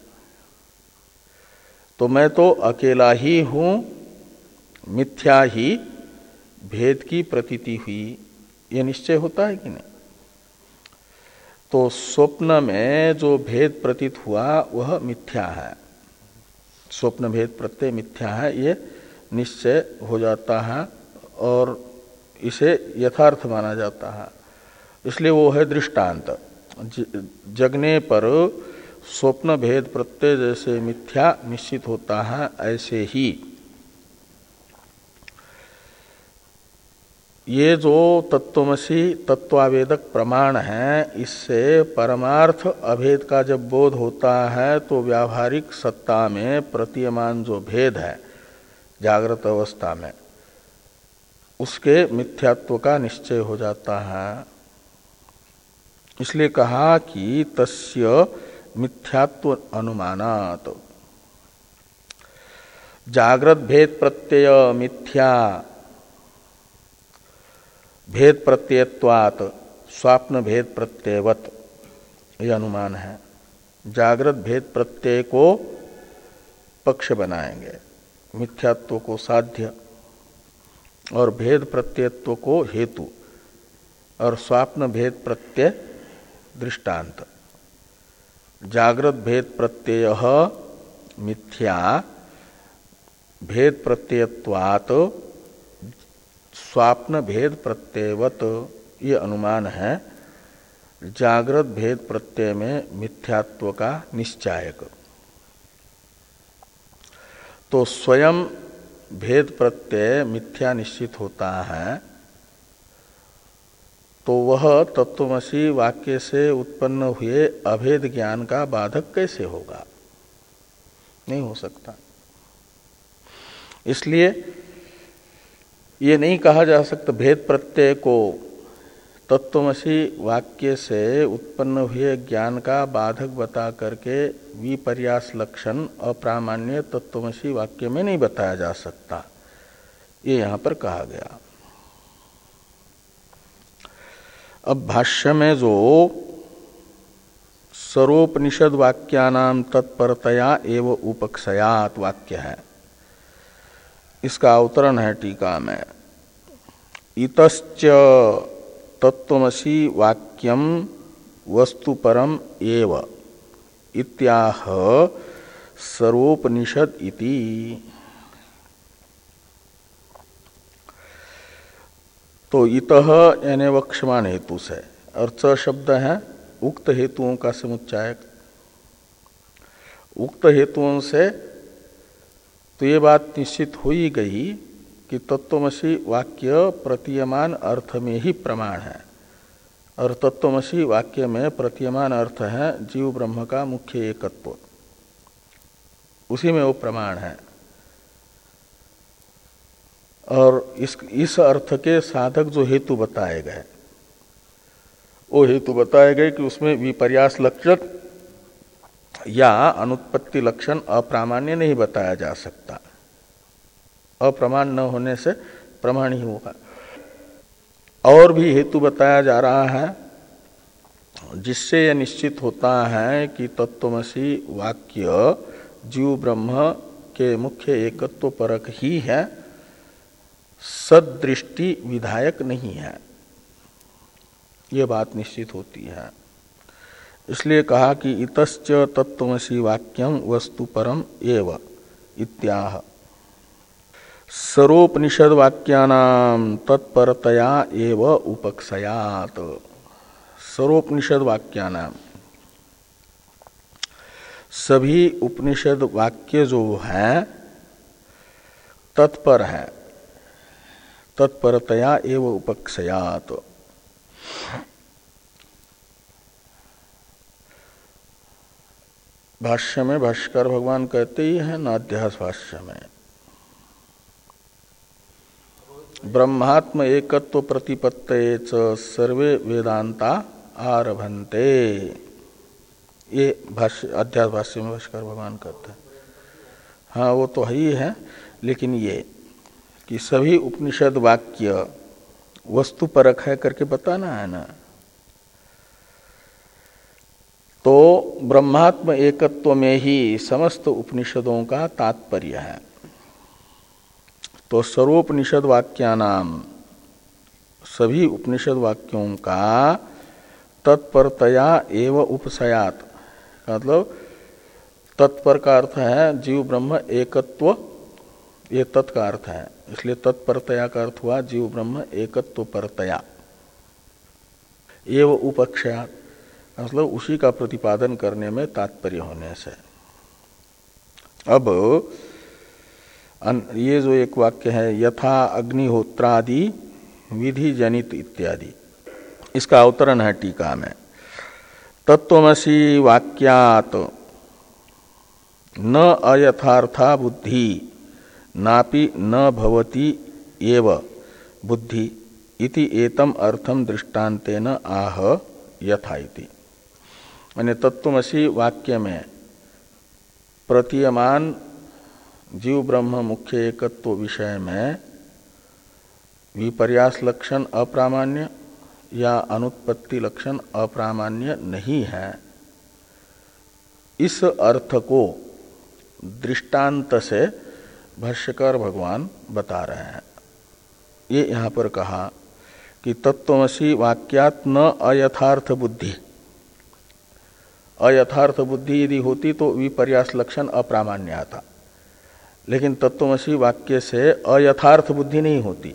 तो मैं तो अकेला ही हूं, मिथ्या ही भेद की प्रतीति हुई, ये निश्चय होता है कि नहीं? तो स्वप्न में जो भेद प्रतीत हुआ वह मिथ्या है, स्वप्न भेद प्रत्यय मिथ्या है, ये निश्चय हो जाता है और इसे यथार्थ माना जाता है। इसलिए वो है दृष्टांत। जगने पर स्वप्न भेद प्रत्यय जैसे मिथ्या निश्चित होता है, ऐसे ही ये जो तत्वमसी तत्वावेदक प्रमाण है, इससे परमार्थ अभेद का जब बोध होता है तो व्यावहारिक सत्ता में प्रतीयमान जो भेद है जागृत अवस्था में, उसके मिथ्यात्व का निश्चय हो जाता है। इसलिए कहा कि तस्य मिथ्यात्व अनुमानात्। जागृत भेद प्रत्यय मिथ्या भेद प्रत्ययत्वात् स्वाप्न भेद प्रत्ययवत, यह अनुमान है। जागृत भेद प्रत्यय को पक्ष बनाएंगे, मिथ्यात्व को साध्य और भेद प्रत्ययत्व को हेतु, और स्वाप्न भेद प्रत्यय दृष्टांत। जागृत भेद प्रत्यय मिथ्या भेद प्रत्ययत्वात् स्वाप्न भेद प्रत्ययवत, ये अनुमान है जागृत भेद प्रत्यय में मिथ्यात्व का निश्चायक। तो स्वयं भेद प्रत्यय मिथ्या निश्चित होता है, तो वह तत्वमसी वाक्य से उत्पन्न हुए अभेद ज्ञान का बाधक कैसे होगा? नहीं हो सकता। इसलिए ये नहीं कहा जा सकता भेद प्रत्यय को तत्वमसी वाक्य से उत्पन्न हुए ज्ञान का बाधक बता करके विपर्यास लक्षण अप्रामाण्य तत्वमसी वाक्य में नहीं बताया जा सकता, ये यहां पर कहा गया। अब भाष्य में जो सर्वोपनिषद वाक्यानाम तत्परतया एव उपक्षयात वाक्य है, इसका अवतरण है टीका में। इतश्च तत्वमसी वाक्यम वस्तुपरम एव इत्याह सर्वोपनिषद इति। तो इतः यानी वक्ष्यमाण हेतु से, और च शब्द है उक्त हेतुओं का समुच्चायक। उक्त हेतुओं से तो ये बात निश्चित हो ही गई कि तत्वमसी वाक्य प्रतीयमान अर्थ में ही प्रमाण है, और तत्वमसी वाक्य में प्रतीयमान अर्थ है जीव ब्रह्म का मुख्य एकत्व, उसी में वो प्रमाण है। और इस इस अर्थ के साधक जो हेतु बताए गए, वो हेतु बताए गए कि उसमें विपर्यास लक्षण या अनुत्पत्ति लक्षण अप्रामाण्य नहीं बताया जा सकता। अप्रमाण न होने से प्रमाण ही होगा। और भी हेतु बताया जा रहा है जिससे यह निश्चित होता है कि तत्वमसी वाक्य जीव ब्रह्म के मुख्य एकत्व परक ही है, सदृष्टि विधायक नहीं है, ये बात निश्चित होती है। इसलिए कहा कि इतश्च तत्वमसी वाक्यम वस्तु परम एव इत्याह सर्वोपनिषद वाक्यानाम तत्परतया एव उपक्षयात। सर्वोपनिषद वाक्यानाम, सभी उपनिषद वाक्य जो है तत्पर है, तत्परतया एव उपक्षयात। भाष्य में भाष्यकार भगवान कहते ही है नाध्यास भाष्य में, ब्रह्मात्म एकत्व प्रतिपत्तये च सर्वे वेदांता आरभन्ते, ये भाष्य अध्यास भाष्य में भाष्यकार भगवान कहते हैं। हाँ वो तो ही है, लेकिन ये कि सभी उपनिषद वाक्य वस्तु परक है करके बताना है ना। तो ब्रह्मात्म एकत्व में ही समस्त उपनिषदों का तात्पर्य है। तो सर्वोपनिषद वाक्यानाम, सभी उपनिषद वाक्यों का तत्परतया एव उपसयात, मतलब तत्पर का अर्थ है जीव ब्रह्म एकत्व, ये तत् का अर्थ है, इसलिए तत्परतया का अर्थ हुआ जीव ब्रह्म एकत्व परतया एव उपक्षयात, मतलब उसी का प्रतिपादन करने में तात्पर्य होने से। अब ये जो एक वाक्य है, यथा अग्निहोत्रादि विधि जनित इत्यादि। इसका अवतरण है टीका में। तत्त्वमसि वाक्यात न अयथार्था बुद्धि नापि न भवति एव बुद्धि इति एतम अर्थम दृष्टांतेन आह यथा इति। यानी तत्त्वमसि वाक्य में प्रतीयमान जीव ब्रह्म मुख्य एकत्व विषय में विपर्यास लक्षण अप्रामाण्य या अनुत्पत्ति लक्षण अप्रामाण्य नहीं है। इस अर्थ को दृष्टांत से भाष्यकार भगवान बता रहे हैं। ये यहाँ पर कहा कि तत्त्वमसि वाक्यात न अयथार्थ बुद्धि। अयथार्थ बुद्धि यदि होती तो विपर्यास लक्षण अप्रामाण्य आता, लेकिन तत्त्वमसि वाक्य से अयथार्थ बुद्धि नहीं होती।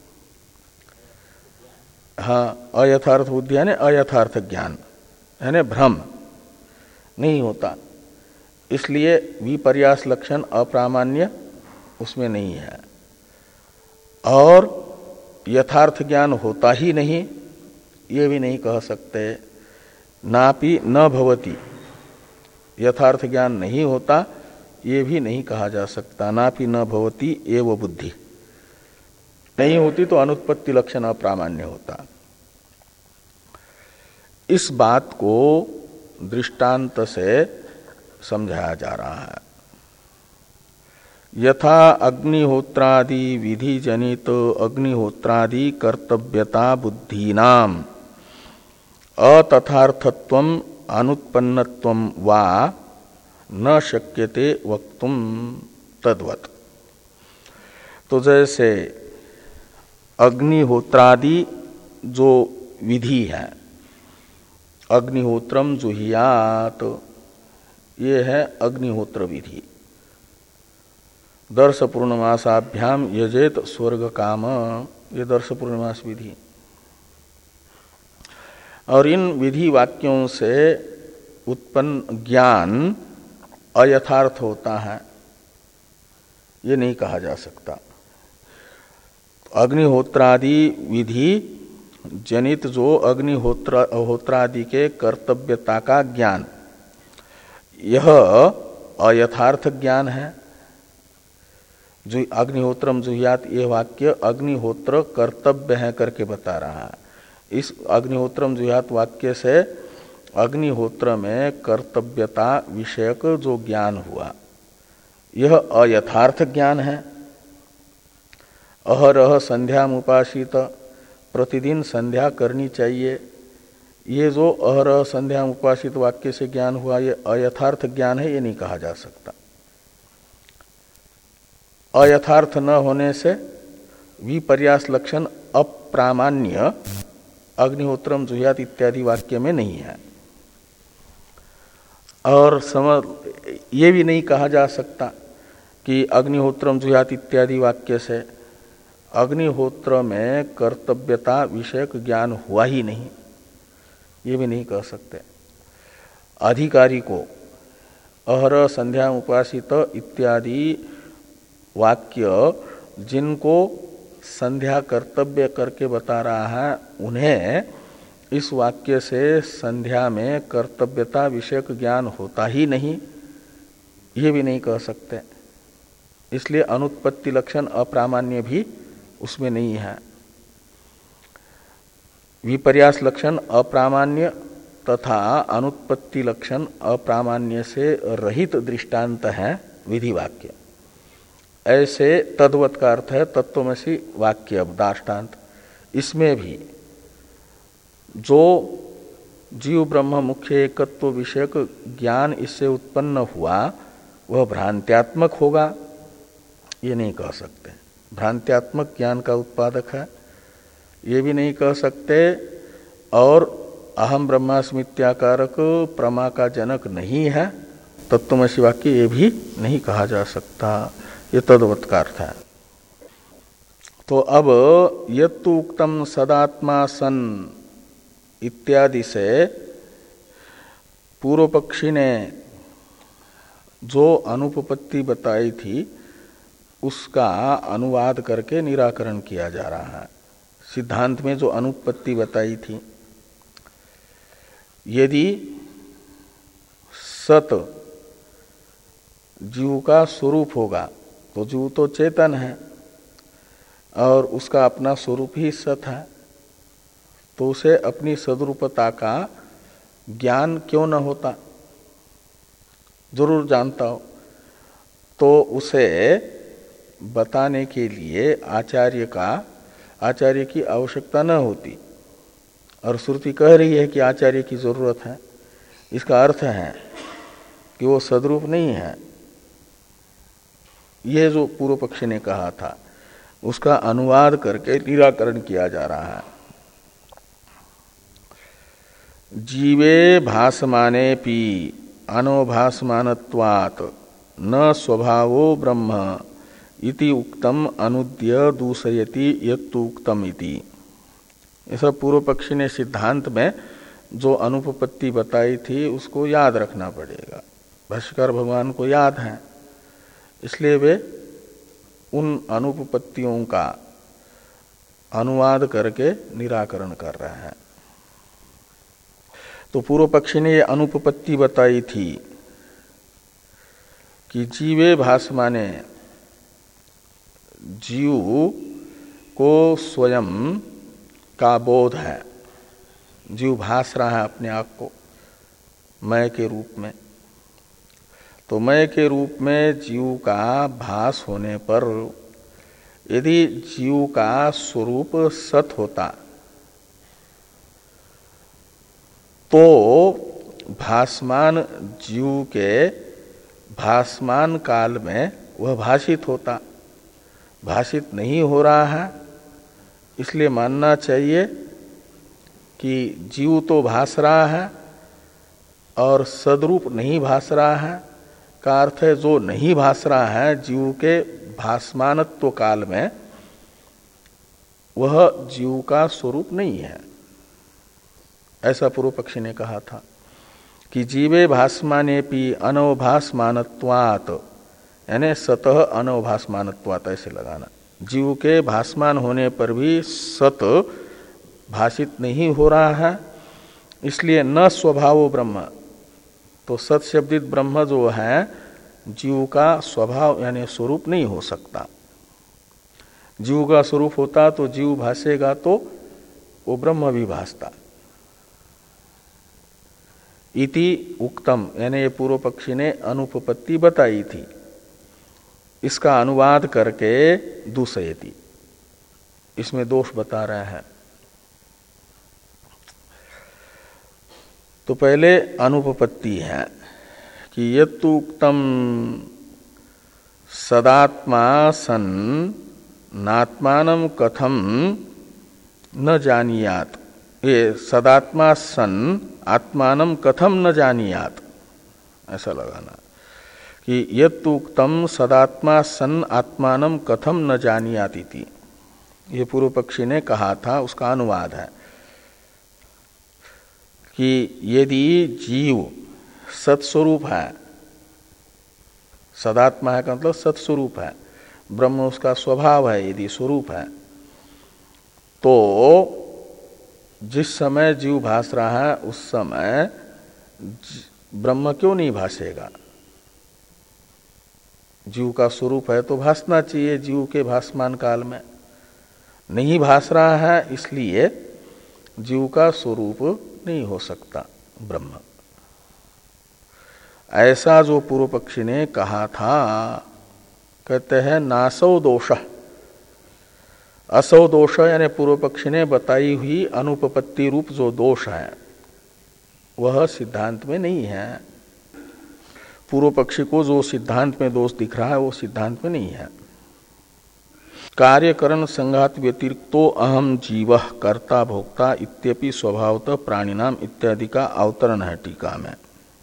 हाँ, अयथार्थ बुद्धि यानी अयथार्थ ज्ञान यानी भ्रम नहीं होता, इसलिए विपर्यास लक्षण अप्रामाण्य उसमें नहीं है। और यथार्थ ज्ञान होता ही नहीं ये भी नहीं कह सकते। नापि न भवति, यथार्थ ज्ञान नहीं होता ये भी नहीं कहा जा सकता। नापि न भवति एव बुद्धि, नहीं होती तो अनुत्पत्ति लक्षण अप्रामाण्य होता। इस बात को दृष्टांत से समझाया जा रहा है। यथा अग्निहोत्रादि विधि जनित अग्निहोत्रादि कर्तव्यता बुद्धीनाम अतथार्थत्वम अनुत्पन्नत्वम वा न शक्यते वक्तुम तद्वत्। तो जैसे अग्निहोत्रादि जो विधि है, अग्निहोत्रम जुहियात, ये है अग्निहोत्र विधि। दर्श पूर्णमासाभ्याम यजेत स्वर्ग काम, ये दर्श पूर्णमास विधि। और इन विधि वाक्यों से उत्पन्न ज्ञान अयथार्थ होता है ये नहीं कहा जा सकता। अग्निहोत्रादि विधि जनित जो अग्निहोत्र होत्रादि के कर्तव्यता का ज्ञान, यह अयथार्थ ज्ञान है। जो अग्निहोत्रम जुहियात, ये वाक्य अग्निहोत्र कर्तव्य है करके बता रहा है। इस अग्निहोत्रम जुहियात वाक्य से अग्निहोत्र में कर्तव्यता विषयक जो ज्ञान हुआ यह अयथार्थ ज्ञान है। अहरह संध्या उपासित, प्रतिदिन संध्या करनी चाहिए, ये जो अहरह संध्या उपासित वाक्य से ज्ञान हुआ ये अयथार्थ ज्ञान है, ये नहीं कहा जा सकता। अयथार्थ न होने से विपर्यास लक्षण अप्रामाण्य अग्निहोत्रम जुहियात इत्यादि वाक्य में नहीं है। और समझ ये भी नहीं कहा जा सकता कि अग्निहोत्रम जुहियात इत्यादि वाक्य से अग्निहोत्र में कर्तव्यता विषयक ज्ञान हुआ ही नहीं, ये भी नहीं कह सकते। अधिकारी को अहर संध्या उपासित इत्यादि वाक्य जिनको संध्या कर्तव्य करके बता रहा है, उन्हें इस वाक्य से संध्या में कर्तव्यता विषयक ज्ञान होता ही नहीं, ये भी नहीं कह सकते। इसलिए अनुत्पत्ति लक्षण अप्रामाण्य भी उसमें नहीं है। विपर्यास लक्षण अप्रामाण्य तथा अनुत्पत्ति लक्षण अप्रामाण्य से रहित दृष्टांत है विधि वाक्य। ऐसे तद्वत का अर्थ है तत्त्वमसि वाक्य दाष्टान्त। इसमें भी जो जीव ब्रह्म मुख्य एकत्व विषयक ज्ञान इससे उत्पन्न हुआ वह भ्रांत्यात्मक होगा, ये नहीं कह सकते। भ्रांत्यात्मक ज्ञान का उत्पादक है, ये भी नहीं कह सकते। और अहम ब्रह्मास्मित्याकारक प्रमा का जनक नहीं है तत्त्वमसि वाक्य, ये भी नहीं कहा जा सकता। ये तद्वत का अर्थ है। तो अब यत्तु उक्तम सदात्मा सन इत्यादि से पूर्व पक्षी ने जो अनुपपत्ति बताई थी उसका अनुवाद करके निराकरण किया जा रहा है। सिद्धांत में जो अनुपत्ति बताई थी, यदि सत जीव का स्वरूप होगा तो जीव तो चेतन है और उसका अपना स्वरूप ही सत है, तो उसे अपनी सद्रूपता का ज्ञान क्यों न होता? जरूर जानता हो। तो उसे बताने के लिए आचार्य का आचार्य की आवश्यकता न होती, और श्रुति कह रही है कि आचार्य की जरूरत है। इसका अर्थ है कि वो सद्रूप नहीं है। यह जो पूर्व पक्षी ने कहा था उसका अनुवाद करके निराकरण किया जा रहा है। जीवे भासमाने पी अनोभासमानत्वात् न स्वभावो ब्रह्म इति उक्तम अनुद्य दूसयति यत्तु उक्तम इति। ऐसा पूर्व पक्षी ने सिद्धांत में जो अनुपपत्ति बताई थी उसको याद रखना पड़ेगा। भाष्यकार भगवान को याद है, इसलिए वे उन अनुपपत्तियों का अनुवाद करके निराकरण कर रहे हैं। तो पूर्व पक्षी ने ये अनुपपत्ति बताई थी कि जीवे भासमाने, जीव को स्वयं का बोध है, जीव भास रहा है अपने आप को मैं के रूप में। तो मैं के रूप में जीव का भास होने पर यदि जीव का स्वरूप सत होता तो भासमान जीव के भासमान काल में वह भाषित होता। भाषित नहीं हो रहा है, इसलिए मानना चाहिए कि जीव तो भास रहा है और सद्रूप नहीं भास रहा है। का अर्थ है जो नहीं भास रहा है जीव के भासमानत्व काल में, वह जीव का स्वरूप नहीं है। ऐसा पूर्व पक्षी ने कहा था कि जीवे भासमानेपि अनवभासमानत्वात्, यानी सतः अनवभासमानत्वात् ऐसे लगाना। जीव के भासमान होने पर भी सत भाषित नहीं हो रहा है, इसलिए न स्वभावो ब्रह्म। तो सत शब्दित ब्रह्म जो है जीव का स्वभाव यानी स्वरूप नहीं हो सकता। जीव का स्वरूप होता तो जीव भासेगा तो वो ब्रह्म भी भासता। इति उक्तम, यानी ये पूर्व पक्षी ने अनुपपत्ति बताई थी, इसका अनुवाद करके दूसयति, इसमें दोष बता रहा है। तो पहले अनुपपत्ति है कि यत्तु उक्तम सदात्मा सन नात्मानं कथम न जानियात। ये सदात्मा सन आत्मानं कथम न जानियात, ऐसा लगाना कि यत्तु उक्तम सदात्मा सन आत्मानं कथम न जानियात इति। ये पूर्व पक्षी ने कहा था, उसका अनुवाद है कि यदि जीव सत्स्वरूप है, सदात्मा है का मतलब सत्स्वरूप है, ब्रह्म उसका स्वभाव है, यदि स्वरूप है, तो जिस समय जीव भास रहा है उस समय ब्रह्म क्यों नहीं भासेगा? जीव का स्वरूप है तो भासना चाहिए। जीव के भासमान काल में नहीं भास रहा है, इसलिए जीव का स्वरूप नहीं हो सकता ब्रह्म। ऐसा जो पूर्व पक्षी ने कहा था, कहते हैं नासौ दोष, असौ दोष, यानी पूर्व पक्षी ने बताई हुई अनुपपत्ति रूप जो दोष है वह सिद्धांत में नहीं है। पूर्व पक्षी को जो सिद्धांत में दोष दिख रहा है वो सिद्धांत में नहीं है। कार्यकरण संघात व्यतिरिक्तो अहम जीव कर्ता भोक्ता इत्यपि स्वभावतः प्राणिनाम इत्यादि का अवतरण है टीका में।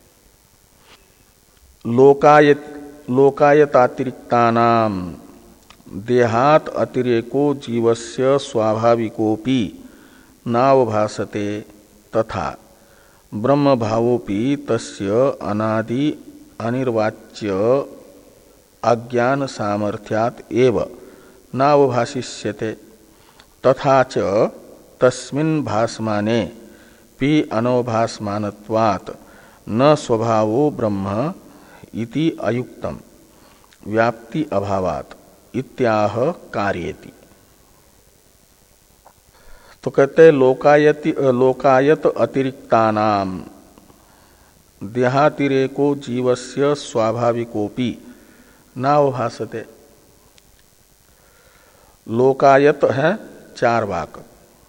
लोकायत लोकायतातिरिक्तानाम देहात अतिरेको जीवस्य स्वाभाविकोपि नावभासते तथा ब्रह्म भावोपि तस्य अनादि अनिर्वाच्य अज्ञान सामर्थ्यात् एव नावभाषिष्यते तथा च तस्मिन् भासमाने पि अनवभासमानत्वात् न स्वभावो ब्रह्म इति अयुक्तम व्याप्ति अभावात् इत्याह कार्येति। तो कहते हैं लोकायति लोकायत अतिरिक्तानाम देहातिरेको जीवस्य स्वाभाविकोपि नावभासते। लोकायत है चार वाक।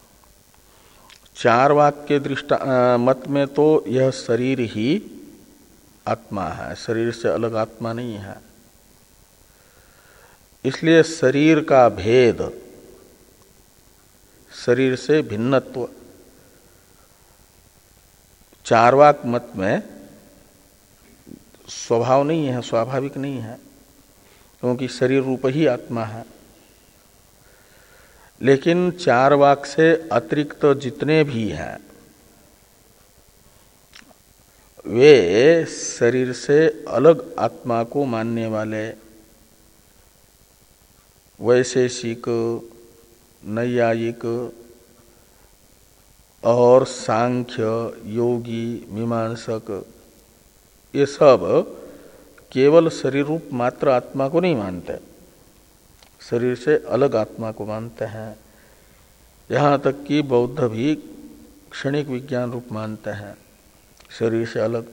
चार वाक के दृष्टा मत में तो यह शरीर ही आत्मा है, शरीर से अलग आत्मा नहीं है। इसलिए शरीर का भेद, शरीर से भिन्नत्व चारवाक मत में स्वभाव नहीं है, स्वाभाविक नहीं है, क्योंकि शरीर रूप ही आत्मा है। लेकिन चार वाक से अतिरिक्त जितने भी हैं वे शरीर से अलग आत्मा को मानने वाले वैशेषिक, नैयायिक और सांख्य, योगी, मीमांसक, ये सब केवल शरीर रूप मात्र आत्मा को नहीं मानते, शरीर से अलग आत्मा को मानते हैं। यहाँ तक कि बौद्ध भी क्षणिक विज्ञान रूप मानते हैं, शरीर से अलग।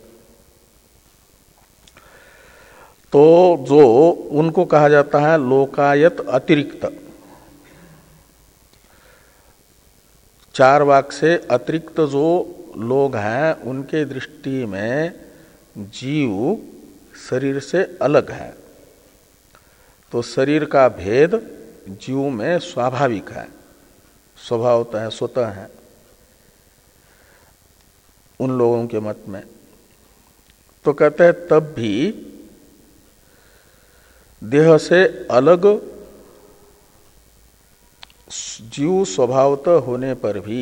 तो जो उनको कहा जाता है लोकायत अतिरिक्त, चार वाक से अतिरिक्त जो लोग हैं उनके दृष्टि में जीव शरीर से अलग है। तो शरीर का भेद जीव में स्वाभाविक है, स्वभावतः है, स्वतः है उन लोगों के मत में। तो कहते हैं तब भी देह से अलग जीव स्वभावतः होने पर भी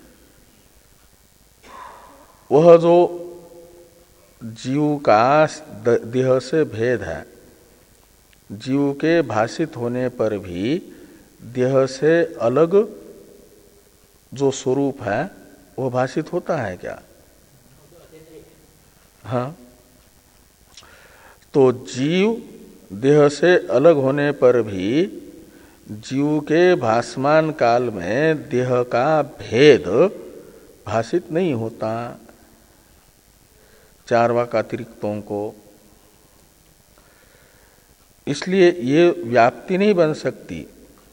वह जो जीव का देह से भेद है, जीव के भाषित होने पर भी देह से अलग जो स्वरूप है वह भाषित होता है क्या? हाँ, तो जीव देह से अलग होने पर भी जीव के भासमान काल में देह का भेद भाषित नहीं होता चार वाक अतिरिक्तों को। इसलिए ये व्याप्ति नहीं बन सकती।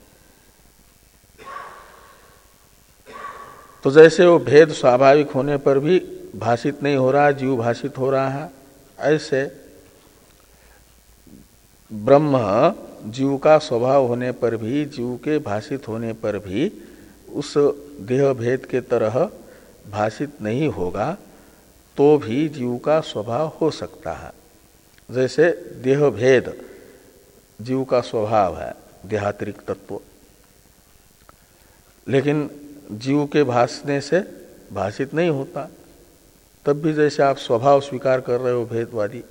तो जैसे वो भेद स्वाभाविक होने पर भी भाषित नहीं हो रहा, जीव भाषित हो रहा है, ऐसे ब्रह्म जीव का स्वभाव होने पर भी, जीव के भाषित होने पर भी उस देह भेद के तरह भाषित नहीं होगा, तो भी जीव का स्वभाव हो सकता है। जैसे देह भेद जीव का स्वभाव है, देहातिरिक्त तत्व, लेकिन जीव के भाषने से भाषित नहीं होता। तब भी जैसे आप स्वभाव स्वीकार कर रहे हो भेदवादी,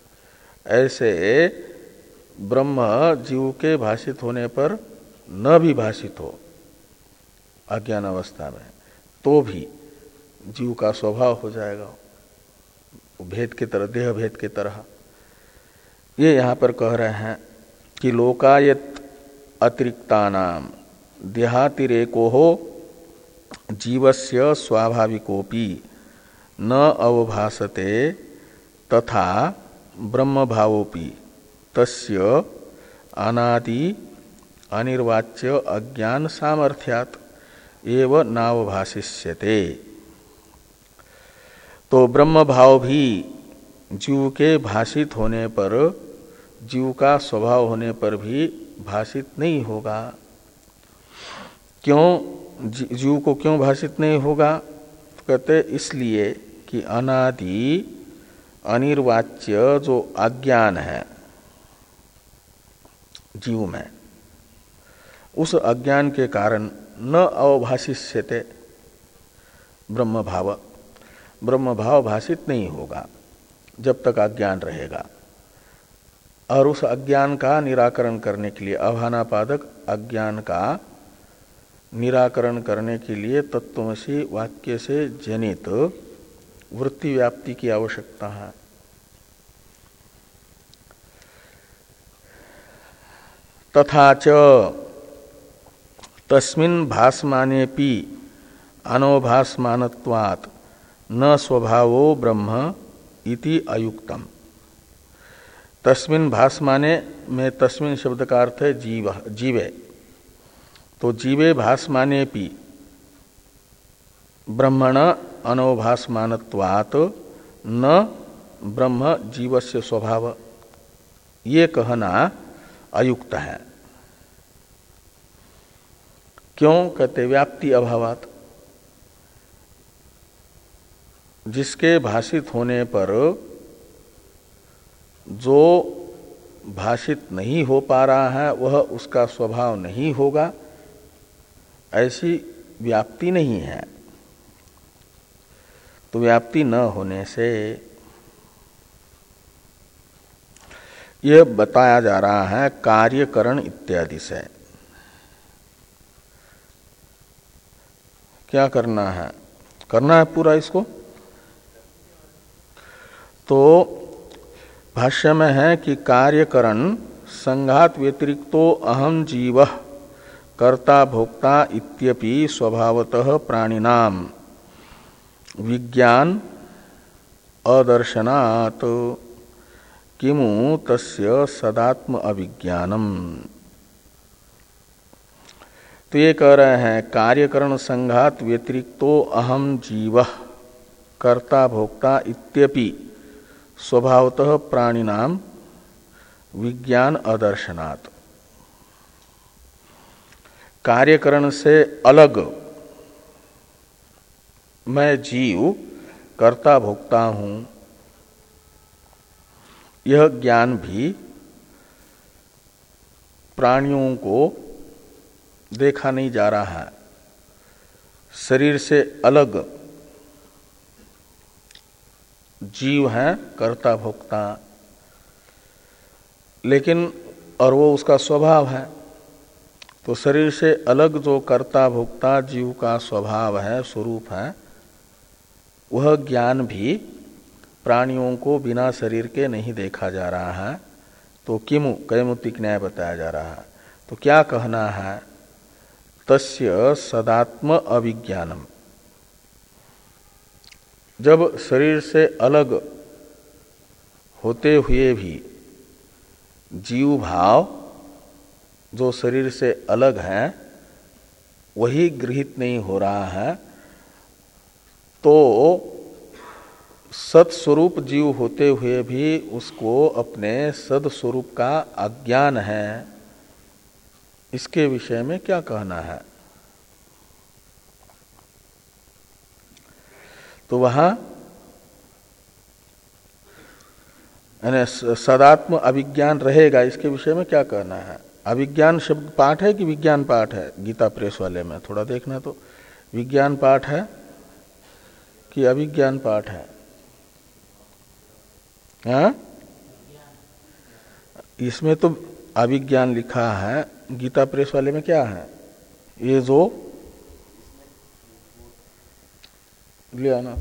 ऐसे ब्रह्म जीव के भाषित होने पर न भी भाषित हो अज्ञान अवस्था में, तो भी जीव का स्वभाव हो जाएगा भेद के तरह, देह भेद के तरह। ये यहाँ पर कह रहे हैं कि लोकायत अतिरिक्तानाम देहातिरेको हो जीवस्य स्वाभाविकोपि न अवभासते तथा ब्रह्म भावोपि तस्य अनादि अनिर्वाच्य अज्ञान सामर्थ्यात् एव नावभाषिष्यते। तो ब्रह्म भाव भी जीव के भाषित होने पर, जीव का स्वभाव होने पर भी भाषित नहीं होगा। क्यों जीव को क्यों भाषित नहीं होगा? तो कहते इसलिए कि अनादि अनिर्वाच्य जो अज्ञान है जीव में, उस अज्ञान के कारण न अवभाषिष्यते ब्रह्म भाव, ब्रह्म भाव भाषित नहीं होगा जब तक अज्ञान रहेगा। और उस अज्ञान का निराकरण करने के लिए, अभानापादक अज्ञान का निराकरण करने के लिए तत्त्वमसि वाक्य से जनित वृत्ति व्याप्ति की आवश्यकता है। तथा च तस्मिन् भासमानेपि अनोभासमानत्वात् न स्वभावो ब्रह्म इति अयुक्तम। तस्मिन् भासमाने में तस्मिन् शब्द का अर्थ है जीव, जीवे। तो जीवे भासमानेपि ब्रह्मण अनोभासमानत्वात् न ब्रह्म जीवस्य स्वभाव, ये कहना अयुक्त है। क्यों? कहते व्याप्ति अभावात। जिसके भाषित होने पर जो भाषित नहीं हो पा रहा है वह उसका स्वभाव नहीं होगा, ऐसी व्याप्ति नहीं है। तो व्याप्ति न होने से यह बताया जा रहा है कार्यकरण इत्यादि से। क्या करना है? करना है पूरा इसको। तो भाष्य में है कि कार्यकरण संघात व्यतिरिक्तो अहम जीवः कर्ता भोक्ता इत्यपि स्वभावतः प्राणिनाम विज्ञान अदर्शनात् किमु तस्य सदात्म अविज्ञानम। तो ये कह रहे हैं कार्यकरण संघात व्यतिरिक्तो अहम जीवः कर्ता भोक्ता इत्यपि स्वभावतः प्राणिनाम विज्ञान अदर्शनात्। कार्यकरण से अलग मैं जीव कर्ता भोक्ता हूं, यह ज्ञान भी प्राणियों को देखा नहीं जा रहा है। शरीर से अलग जीव है कर्ता भोक्ता, लेकिन और वो उसका स्वभाव है। तो शरीर से अलग जो कर्ता भोक्ता जीव का स्वभाव है, स्वरूप है, वह ज्ञान भी प्राणियों को बिना शरीर के नहीं देखा जा रहा है। तो किमु कैमुतिक न्याय बताया जा रहा है। तो क्या कहना है? तस्य सदात्म अविज्ञानम। जब शरीर से अलग होते हुए भी जीव भाव जो शरीर से अलग है वही गृहीत नहीं हो रहा है, तो सत्स्वरूप जीव होते हुए भी उसको अपने सदस्वरूप का अज्ञान है, इसके विषय में क्या कहना है? तो वहां सदात्म अविज्ञान रहेगा, इसके विषय में क्या कहना है? अविज्ञान शब्द पाठ है कि विज्ञान पाठ है? गीता प्रेस वाले में थोड़ा देखना, तो विज्ञान पाठ है कि अविज्ञान पाठ है? हाँ? इसमें तो अविज्ञान लिखा है, गीता प्रेस वाले में क्या है? ये जो लिया ना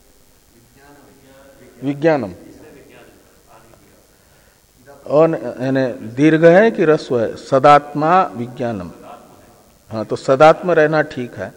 विज्ञानम, और यानी दीर्घ है कि रस्व है? सदात्मा विज्ञानम। हाँ, तो सदात्म रहना ठीक है,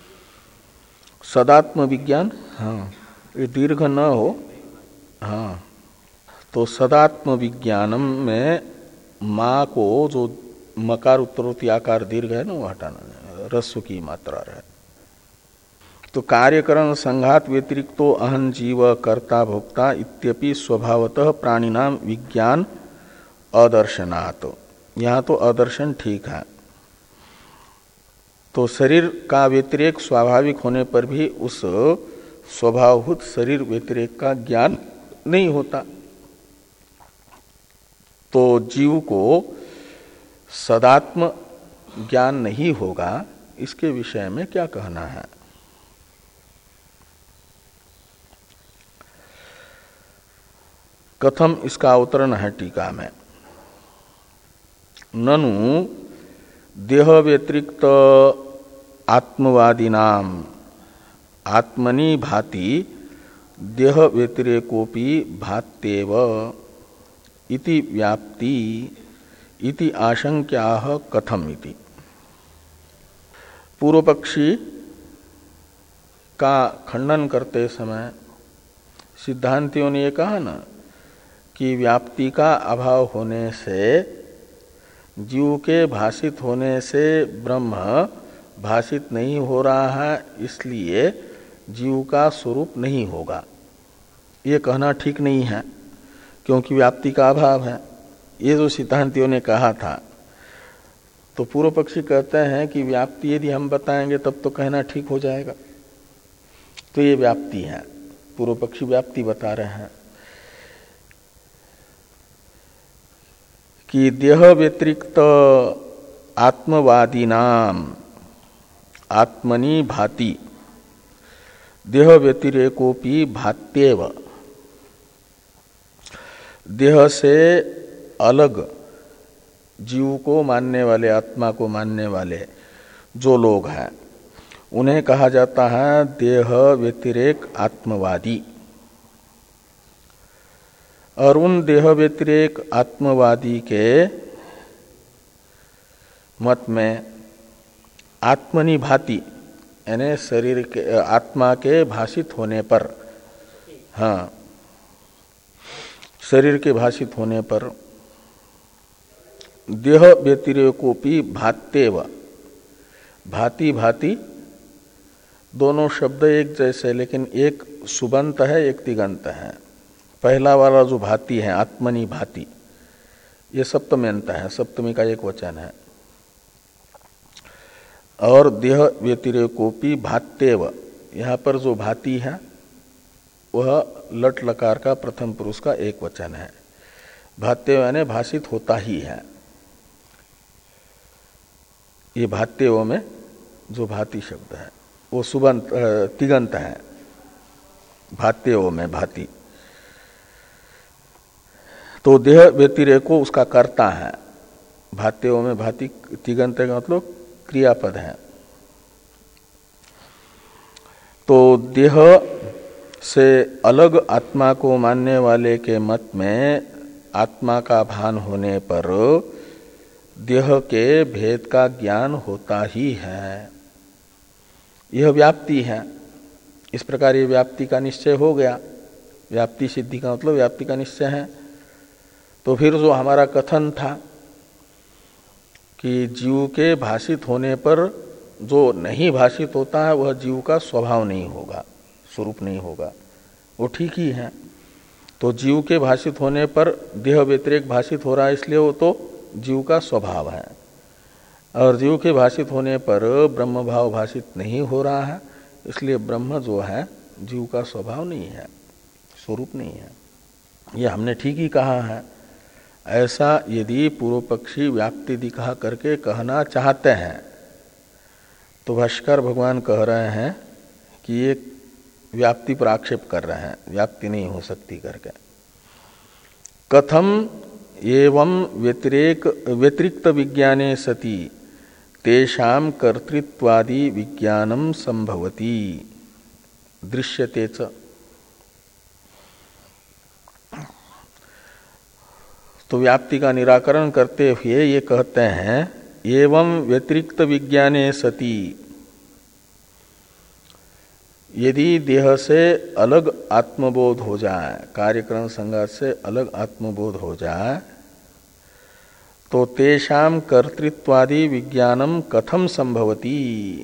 सदात्म विज्ञान। हाँ, ये दीर्घ न हो। हाँ, तो सदात्म विज्ञानम में माँ को जो मकार उत्तरोत्ती आकार दीर्घ है ना, वो हटाना, रस्व की मात्रा रहे। तो कार्यकरण संघात व्यतिरिक्तो अहं जीव कर्ता भोक्ता इत्यपि स्वभावतः प्राणिनाम विज्ञान अदर्शनात्। यहाँ तो अदर्शन ठीक है। तो शरीर का व्यतिरेक स्वाभाविक होने पर भी उस स्वभावभूत शरीर व्यतिरेक का ज्ञान नहीं होता। तो जीव को सदात्म ज्ञान नहीं होगा, इसके विषय में क्या कहना है? कथम इसका अवतरण है टीका में। ननु देह व्यतिरिक्त आत्मवादिनाम आत्मनि भाति देह व्यतिरेकोपि भात्येव इति व्याप्ति इति आशंक्याः कथम इति। पूर्व पक्षी का खंडन करते समय सिद्धांतियों ने ये कहा ना कि व्याप्ति का अभाव होने से जीव के भाषित होने से ब्रह्म भाषित नहीं हो रहा है, इसलिए जीव का स्वरूप नहीं होगा। ये कहना ठीक नहीं है, क्योंकि व्याप्ति का अभाव है। ये जो सिद्धांतियों ने कहा था, तो पूर्व पक्षी कहते हैं कि व्याप्ति यदि हम बताएंगे तब तो कहना ठीक हो जाएगा। तो ये व्याप्ति है, पूर्व पक्षी व्याप्ति बता रहे हैं कि देह व्यतिरिक्त आत्मवादी नाम आत्मनि भाति देह व्यतिरेकोपि भात्येव। देह से अलग जीव को मानने वाले, आत्मा को मानने वाले जो लोग हैं उन्हें कहा जाता है देह व्यतिरेक आत्मवादी। और उन देह व्यतिरेक आत्मवादी के मत में आत्मनि भाति यानी शरीर के आत्मा के भाषित होने पर, हाँ शरीर के भाषित होने पर देह व्यतिरेकोपि भात्येव। भाति भाति दोनों शब्द एक जैसे, लेकिन एक सुबंत है एक तिगंत है। पहला वाला जो भाति है आत्मनि भाति, ये सप्तम्यंत है, सप्तमी का एक वचन है। और देह व्यतिरेकोपि भात्येव, यहाँ पर जो भाति है वह लट लकार का प्रथम पुरुष का एक वचन है। भात्येव यानी भाषित होता ही है। ये भात्येव में जो भाति शब्द है वो सुबंत तिगंत है। भात्येव में भाति, तो देह व्यतिरेको उसका कर्ता है। भात्येव में भाति तिगंत का मतलब क्रियापद है। तो देह से अलग आत्मा को मानने वाले के मत में आत्मा का भान होने पर देह के भेद का ज्ञान होता ही है। यह व्याप्ति है। इस प्रकार ये व्याप्ति का निश्चय हो गया। व्याप्ति सिद्धि का मतलब व्याप्ति का निश्चय है। तो फिर जो हमारा कथन था कि जीव के भाषित होने पर जो नहीं भाषित होता है वह जीव का स्वभाव नहीं होगा, स्वरूप नहीं होगा, वो ठीक ही है। तो जीव के भाषित होने पर देह व्यतिरेक भाषित हो रहा है, इसलिए वो तो जीव का स्वभाव है। और जीव के भाषित होने पर ब्रह्म भाव भाषित नहीं हो रहा है, इसलिए ब्रह्म जो है जीव का स्वभाव नहीं है, स्वरूप नहीं है। ये हमने ठीक ही कहा है। ऐसा यदि पूर्व पक्षी व्याप्ति दिखा करके कहना चाहते हैं तो भाष्कर भगवान कह रहे हैं कि ये व्याप्ति पर आक्षेप कर रहे हैं, व्याप्ति नहीं हो सकती करके। कथम एवं व्यतिरेक व्यतिरिक्त विज्ञाने सति तेषां कर्तृत्वादि विज्ञानम संभवति दृश्यते च। तो व्याप्ति का निराकरण करते हुए ये कहते हैं एवं व्यतिरिक्त विज्ञाने सति, यदि देह से अलग आत्मबोध हो जाए, कार्यकरण संघात से अलग आत्मबोध हो जाए, तो तेषां कर्तृत्वादि विज्ञानम कथम संभवति।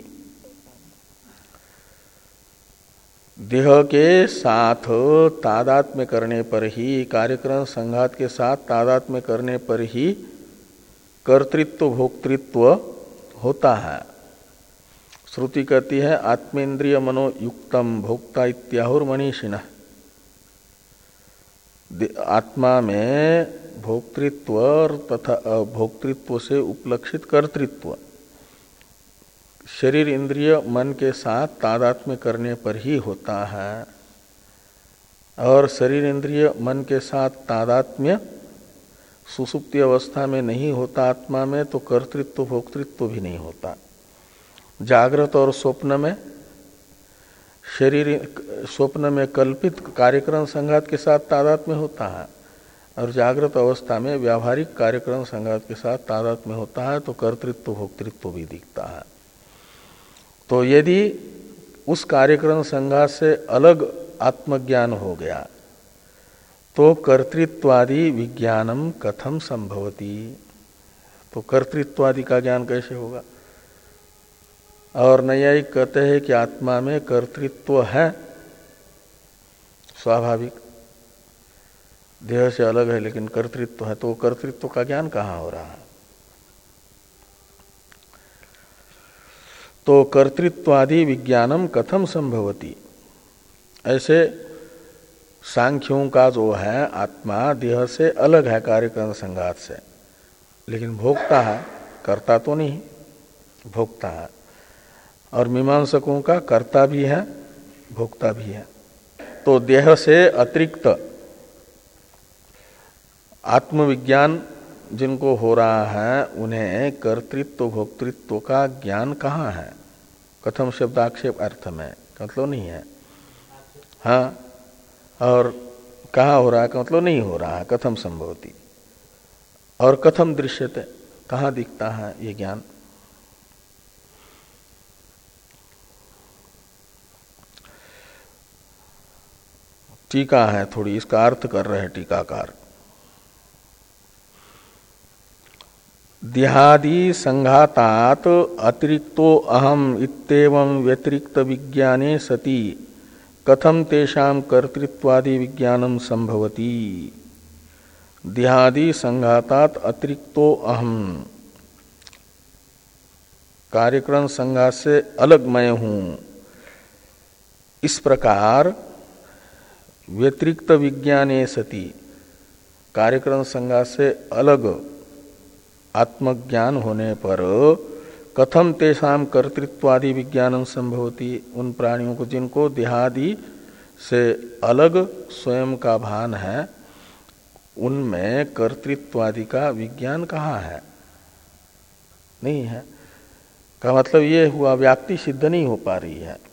देह के साथ तादात्म्य करने पर ही, कार्यकरण संघात के साथ तादात्म्य करने पर ही कर्तृत्व भोक्तृत्व होता है। श्रुति कहती है आत्मेन्द्रिय मनोयुक्तम भोक्ता इत्याहुर मनीषिणः। आत्मा में भोक्तृत्व और तथा भोक्तृत्व से उपलक्षित कर्तृत्व शरीर इंद्रिय मन के साथ तादात्म्य करने पर ही होता है। और शरीर इंद्रिय मन के साथ तादात्म्य सुसुप्ति अवस्था में नहीं होता आत्मा में, तो कर्तृत्व भोक्तृत्व भी नहीं होता। जागृत और स्वप्न में शरीर, स्वप्न में कल्पित कार्यक्रम संघात के साथ तादात्म्य होता है और जागृत अवस्था में व्यावहारिक कार्यक्रम संघात के साथ तादात्म्य होता है, तो कर्तृत्व भोक्तृत्व भी दिखता है। तो यदि उस कार्यक्रम संघात से अलग आत्मज्ञान हो गया तो कर्तृत्वादि विज्ञानम कथम संभवती, तो कर्तृत्वादि का ज्ञान कैसे होगा। और नैयायिक कहते हैं कि आत्मा में कर्तृत्व है स्वाभाविक, देह से अलग है लेकिन कर्तृत्व है, तो कर्तृत्व का ज्ञान कहाँ हो रहा है। तो कर्तृत्वादि विज्ञानम कथम संभवती, ऐसे सांख्यों का जो है आत्मा देह से अलग है कार्यक्रम संघात से, लेकिन भोक्ता है, कर्ता तो नहीं, भोक्ता है। और मीमांसकों का कर्ता भी है भोक्ता भी है। तो देह से अतिरिक्त आत्मविज्ञान जिनको हो रहा है उन्हें कर्तृत्व भोक्तृत्व का ज्ञान कहाँ है। कथम शब्दाक्षेप अर्थ में मतलब नहीं है, हाँ, और कहाँ हो रहा है का मतलब नहीं हो रहा है, कथम संभवती, और कथम दृश्यते, कहाँ दिखता है ये ज्ञान। टीका है थोड़ी, इसका अर्थ कर रहे हैं टीकाकार। देहादि संघातात अतिरिक्तो अहम इत्येवं व्यतिरिक्त विज्ञाने सति कथम तेषां कर्तृत्वादि विज्ञानम संभवति। देहादि संघातात अतिरिक्तो अहम, कार्यक्रम संघात से अलग मैं हूं, इस प्रकार व्यतिरिक्त विज्ञाने सति, कार्यक्रम संघात से अलग आत्मज्ञान होने पर कथम तेषाम कर्तृत्वादि विज्ञानम संभवती, उन प्राणियों को जिनको देहादि से अलग स्वयं का भान है उनमें कर्तृत्वादि का विज्ञान कहाँ है, नहीं है। का मतलब ये हुआ व्याप्ति सिद्ध नहीं हो पा रही है।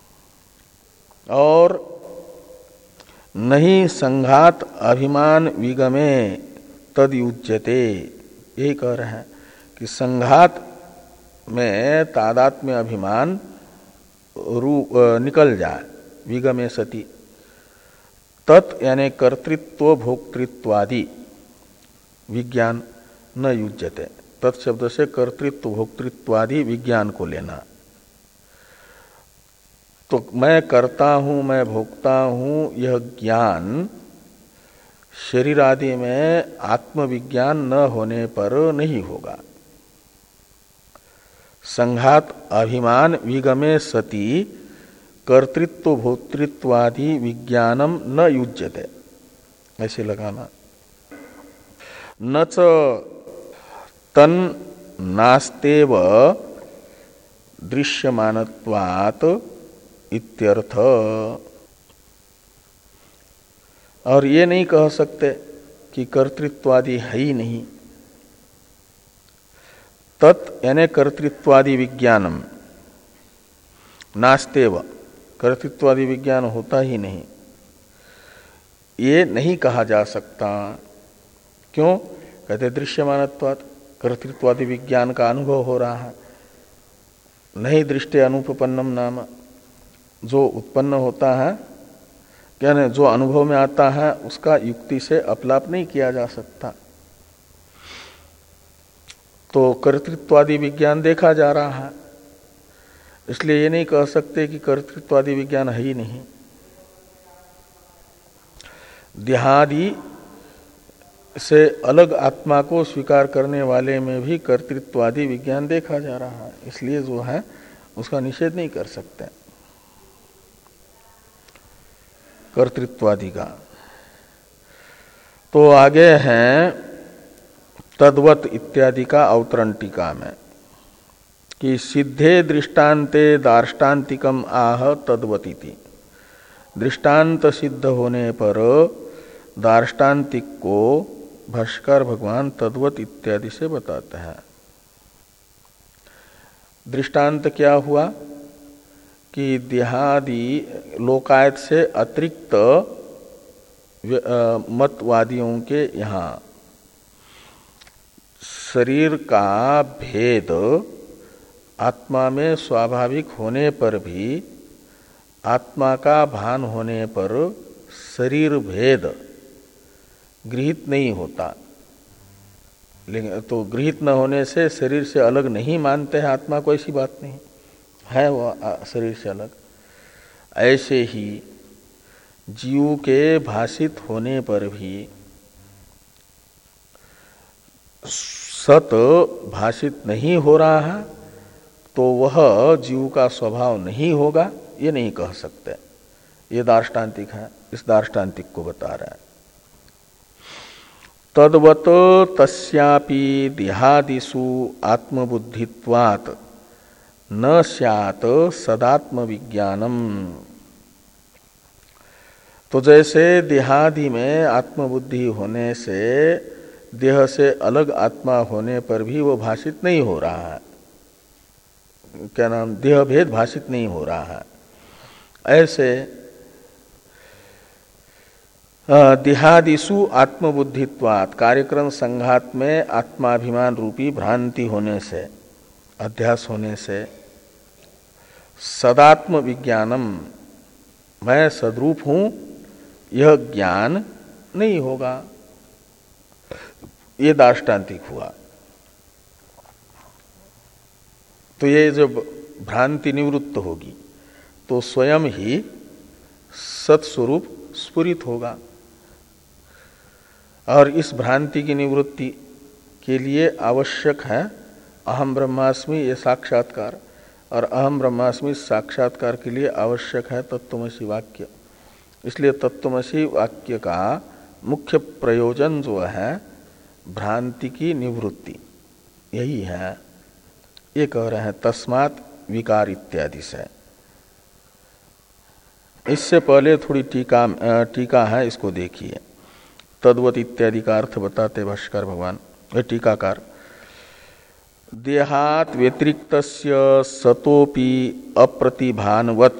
और नहीं संघात अभिमान विगमे तद युज्यते, यही कह रहे हैं कि संघात में तादात्म्य अभिमान रूप निकल जाए, विगमे सति, तत् यानी कर्तृत्व भोक्तृत्वादि विज्ञान न युज्यते, तत्शब्द से कर्तृत्व भोक्तृत्वादि विज्ञान को लेना। तो मैं करता हूं, मैं भोगता हूं, यह ज्ञान शरीर आदि में आत्मविज्ञान न होने पर नहीं होगा। संघात अभिमान विगमे सति कर्तृत्व भोक्तृत्वादि विज्ञानम न युज्यते, ऐसे लगाना। न च तन नास्तेव दृश्यमानत्वात् इत्यर्थ। और ये नहीं कह सकते कि कर्तृत्वादि है ही नहीं। तत् यानी कर्तृत्वादि विज्ञानम नास्तेव, कर्तृत्वादि विज्ञान होता ही नहीं, ये नहीं कहा जा सकता। क्यों कहते दृश्यमानत्वात्, कर्तृत्वादि विज्ञान का अनुभव हो रहा है। नहीं दृष्टि अनुपपन्नम नाम, जो उत्पन्न होता है यानी जो अनुभव में आता है उसका युक्ति से अपलाप नहीं किया जा सकता। तो कर्तृत्वादि विज्ञान देखा जा रहा है, इसलिए ये नहीं कह सकते कि कर्तृत्वादि विज्ञान है ही नहीं। देहादि से अलग आत्मा को स्वीकार करने वाले में भी कर्तृत्वादि विज्ञान देखा जा रहा है, इसलिए जो है उसका निषेध नहीं कर सकते कर्तृत्वादि का। तो आगे हैं तद्वत इत्यादि का अवतरण टीका में कि सिद्धे दृष्टान्ते दार्ष्टान्तिकम आह तद्वतीति। दृष्टांत सिद्ध होने पर दार्ष्टान्तिक को भाष्यकार भगवान तद्वत इत्यादि से बताते हैं। दृष्टांत क्या हुआ कि देहादि लोकायत से अतिरिक्त मतवादियों के यहाँ शरीर का भेद आत्मा में स्वाभाविक होने पर भी आत्मा का भान होने पर शरीर भेद गृहीत नहीं होता। लेकिन तो गृहीत न होने से शरीर से अलग नहीं मानते हैं आत्मा को, ऐसी बात नहीं है वो शरीर से अलग। ऐसे ही जीव के भाषित होने पर भी सत भाषित नहीं हो रहा है तो वह जीव का स्वभाव नहीं होगा, ये नहीं कह सकते। ये दार्ष्टान्तिक है, इस दार्ष्टान्तिक को बता रहा है। तद्वत तस्यापि देहादिषु आत्मबुद्धित्वात् न स्यात् सदात्म विज्ञानम। तो जैसे देहादि में आत्मबुद्धि होने से देह से अलग आत्मा होने पर भी वो भाषित नहीं हो रहा है, क्या नाम, देह भेद भाषित नहीं हो रहा है। ऐसे देहादिषु आत्मबुद्धित्वात् कार्यक्रम संघात में आत्माभिमान रूपी भ्रांति होने से, अध्यास होने से सदात्म विज्ञानम, मैं सद्रूप हूं, यह ज्ञान नहीं होगा। ये दार्ष्टान्तिक हुआ। तो ये जब भ्रांति निवृत्त होगी तो स्वयं ही सत्स्वरूप स्फुरित होगा। और इस भ्रांति की निवृत्ति के लिए आवश्यक है अहम ब्रह्मास्मि ये साक्षात्कार, और अहम ब्रह्मास्मि साक्षात्कार के लिए आवश्यक है तत्त्वमसि वाक्य। इसलिए तत्त्वमसि वाक्य का मुख्य प्रयोजन जो है भ्रांति की निवृत्ति, यही है। ये कह रहे हैं तस्मात् विकार इत्यादि से। इससे पहले थोड़ी टीका टीका है, इसको देखिए। तद्वत इत्यादि का अर्थ बताते भाष्कर भगवान टीकाकार। देहात व्यतिरिक्तस्य सतोपि अप्रतिभानवत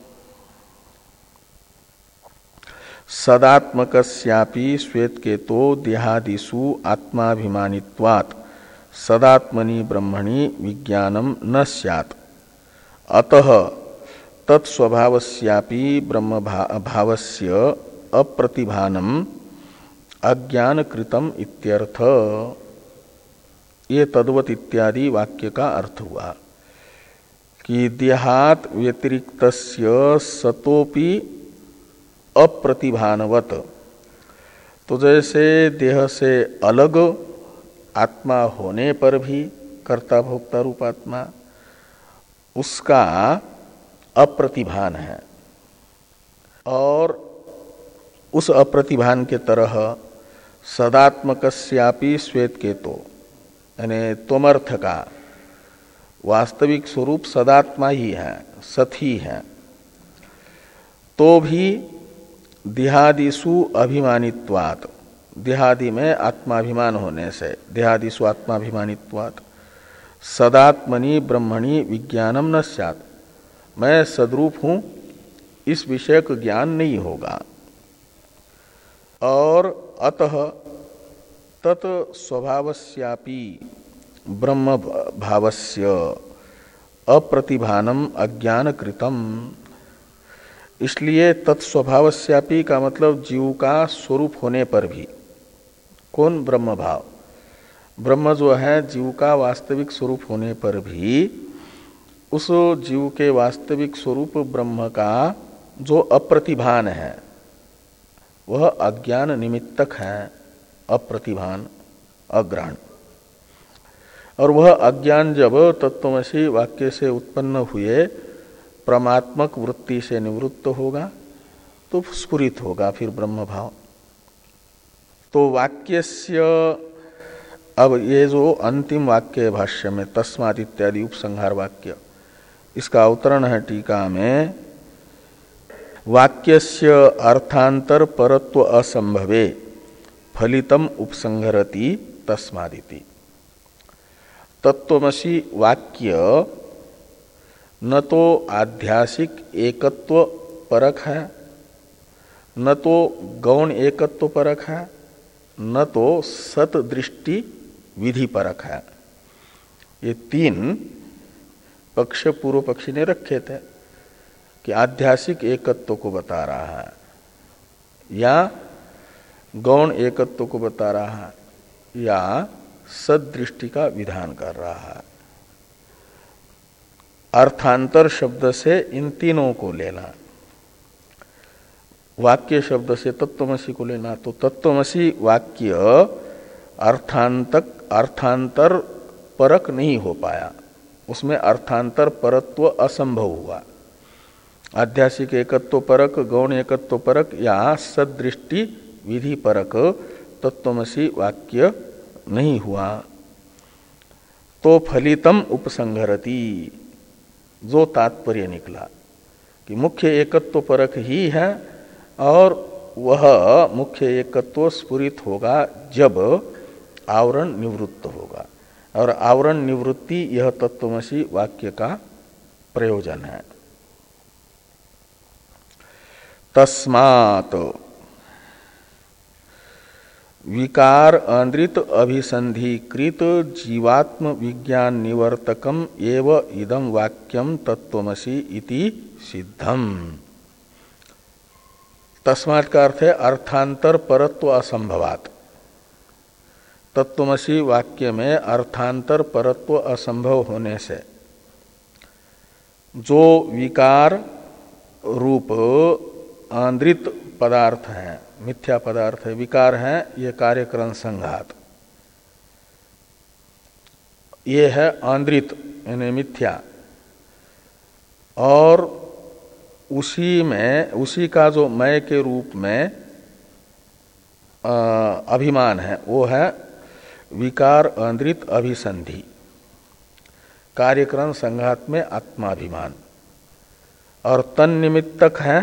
सदात्मकस्यापि श्वेतकेतो देहादिषु आत्माभिमानित्वात् सदात्मनि ब्रह्मणि विज्ञानम न स्यात्। अतः तत्स्वभावस्यापि ब्रह्म भावस्य अप्रतिभानम अज्ञान कृतम इत्यर्थ। ये तद्वत इत्यादि वाक्य का अर्थ हुआ कि देहात व्यतिरिक्तस्य सतोपि अप्रतिभानवत। तो जैसे देह से अलग आत्मा होने पर भी कर्ता भोक्ता रूप आत्मा उसका अप्रतिभान है, और उस अप्रतिभान के तरह सदात्मकस्यापि श्वेतकेतो यानी त्वमर्थ का वास्तविक स्वरूप सदात्मा ही है, सत ही है, तो भी देहादिषु अभिमानित्वात्, देहादि में आत्माभिमान होने से, देहादिषु आत्माभिमानित्वात् सदात्मनि ब्रह्मणि विज्ञानम न स्यात्, मैं सद्रूप हूं, इस विषय का ज्ञान नहीं होगा। और अतः तत् स्वभावस्यापि ब्रह्म भावस्य अप्रतिभानम अज्ञान कृतम। इसलिए तत्स्वभावस्यापि का मतलब जीव का स्वरूप होने पर भी, कौन, ब्रह्म भाव, ब्रह्म जो है जीव का वास्तविक स्वरूप होने पर भी उस जीव के वास्तविक स्वरूप ब्रह्म का जो अप्रतिभान है वह अज्ञान निमित्तक है, अप्रतिभान, अग्रहण। और वह अज्ञान जब तत्त्वमसि वाक्य से उत्पन्न हुए परमात्मक वृत्ति से निवृत्त होगा तो स्फुरित होगा फिर ब्रह्म भाव। तो वाक्यस्य, अब ये जो अंतिम वाक्य है भाष्य में तस्मात् इत्यादि उपसंहार वाक्य, इसका अवतरण है टीका में, वाक्यस्य अर्थांतर परत्व असंभवे फलितम उपसंहरति तस्मादिति। तत्त्वमसि वाक्य न तो आध्यासिक एकत्व परक है, न तो गौण एकत्व परक है, न तो सत दृष्टि विधि परक है। ये तीन पक्ष पूर्व पक्षी ने रखे थे कि आध्यासिक एकत्व को बता रहा है या गौण एकत्व को बता रहा है या सदृष्टि का विधान कर रहा है। अर्थांतर शब्द से इन तीनों को लेना, वाक्य शब्द से तत्वमसी को लेना। तो तत्वमसी वाक्य अर्थांतक अर्थांतर परक नहीं हो पाया, उसमें अर्थांतर परत्व असंभव हुआ। आध्यासिक एकत्व परक, गौण एकत्व परक या सदृष्टि विधि परक तत्वमसी वाक्य नहीं हुआ। तो फलितम उपसंहरति, जो तात्पर्य निकला कि मुख्य एकत्व परक ही है और वह मुख्य एकत्व स्फुरित होगा जब आवरण निवृत्त होगा, और आवरण निवृत्ति यह तत्वमसी वाक्य का प्रयोजन है। तस्मात् विकार अंद्रित अभिसंधिकृत जीवात्म विज्ञान निवर्तकम एव इदं वाक्यम तत्वमसी इति सिद्धम। तस्मात् का अर्थ है अर्थांतर परत्व असंभवात्। तत्वमसी वाक्य में अर्थांतर परत्व असंभव होने से जो विकार रूप आंद्रित पदार्थ है, मिथ्या पदार्थ है, विकार है, ये कार्यकरण संघात, ये है आंद्रित यानी मिथ्या, और उसी में उसी का जो मय के रूप में आ, अभिमान है वो है विकार आंद्रित अभिसंधि, कार्यकरण संघात में आत्माभिमान, और तन निमित्तक है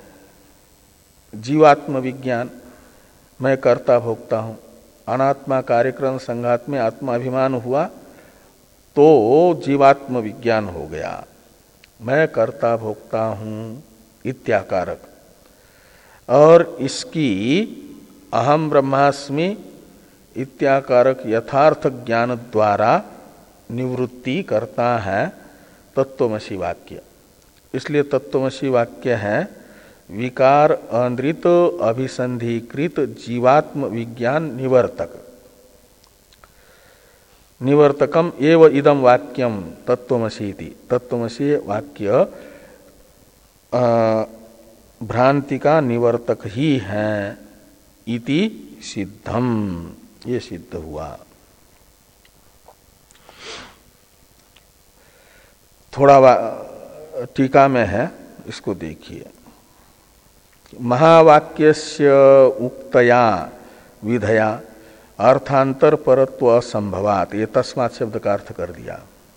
जीवात्म विज्ञान, मैं कर्ता भोक्ता हूं। अनात्मा कार्यक्रम संघात में आत्माभिमान हुआ तो जीवात्म विज्ञान हो गया, मैं कर्ता भोक्ता हूं इत्याकारक। और इसकी अहम ब्रह्मास्मि इत्याकारक यथार्थ ज्ञान द्वारा निवृत्ति करता है तत्वमसी वाक्य। इसलिए तत्वमसी वाक्य है विकार आंद्रित अभिसंधिकृत जीवात्म विज्ञान निवर्तक। निवर्तकम एव इदम वाक्यम तत्वमसी इति। तत्वमसी वाक्य भ्रांति का निवर्तक ही है इति सिद्धम, ये सिद्ध हुआ। थोड़ा टीका में है, इसको देखिए। महावाक्यस्य उक्तया विधया अर्थांतर परत्व असंभवात, ये तस्मात् शब्द का अर्थ कर दिया।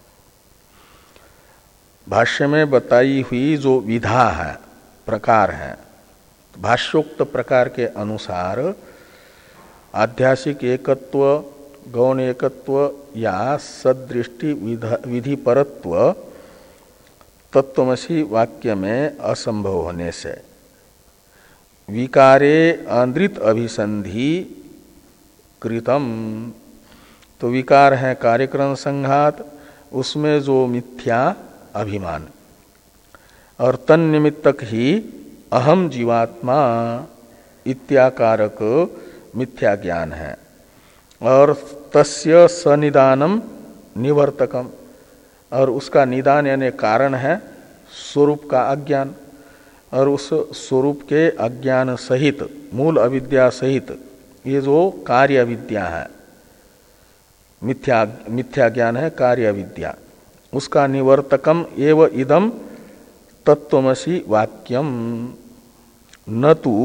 भाष्य में बताई हुई जो विधा है, प्रकार है, भाष्योक्त प्रकार के अनुसार आध्यासिक एकत्व, गौण एकत्व या सदृष्टि विधि परत्व तत्वमसी वाक्य में असंभव होने से विकारे आंद्रित अभिसंधि कृतम, तो विकार है कार्यक्रम संघात, उसमें जो मिथ्या अभिमान, और तन निमित्तक ही अहम जीवात्मा इत्याकारक मिथ्या ज्ञान है, और तस्य सनिदानम निवर्तकम, और उसका निदान यानी कारण है स्वरूप का अज्ञान, और उस स्वरूप के अज्ञान सहित मूल अविद्या सहित ये जो कार्य विद्या है, मिथ्या मिथ्या ज्ञान है कार्य विद्या, उसका निवर्तकम एव इदम तत्वमसी वाक्यम न तो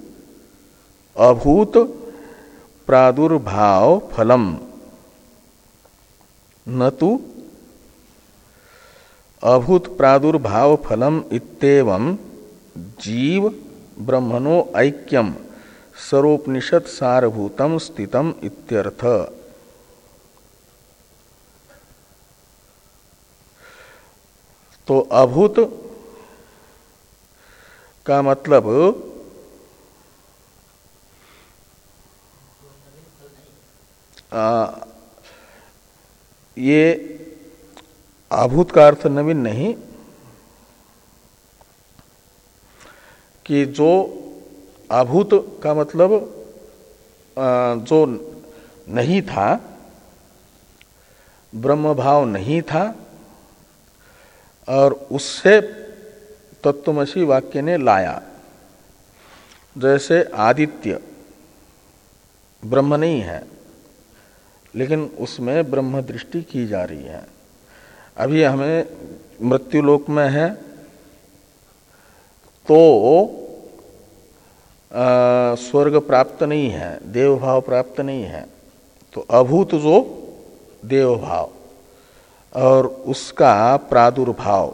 अभूत प्रादुर्भाव फलम, न तो अभूत प्रादुर्भाव फलम इत्येवं जीव ब्रह्मणो ऐक्यम सर्वोपनिषद सारभूतम स्थितम इत्यर्थ। तो अभूत का मतलब आ, ये अभूत का अर्थ नवीन नहीं कि जो अभूत का मतलब आ, जो नहीं था, ब्रह्म भाव नहीं था और उससे तत्वमसी वाक्य ने लाया। जैसे आदित्य ब्रह्म नहीं है लेकिन उसमें ब्रह्म दृष्टि की जा रही है। अभी हमें मृत्युलोक में है तो आ, स्वर्ग प्राप्त नहीं है, देव भाव प्राप्त नहीं है। तो अभूत जो देव भाव और उसका प्रादुर्भाव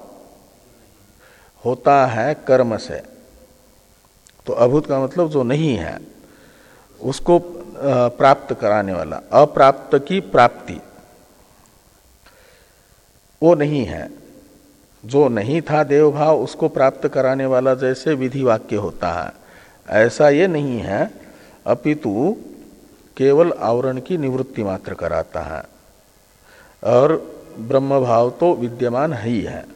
होता है कर्म से। तो अभूत का मतलब जो नहीं है उसको प्राप्त कराने वाला, अप्राप्त की प्राप्ति वो नहीं है। जो नहीं था देव भाव उसको प्राप्त कराने वाला जैसे विधि वाक्य होता है, ऐसा ये नहीं है, अपितु केवल आवरण की निवृत्ति मात्र कराता है और ब्रह्म भाव तो विद्यमान ही है।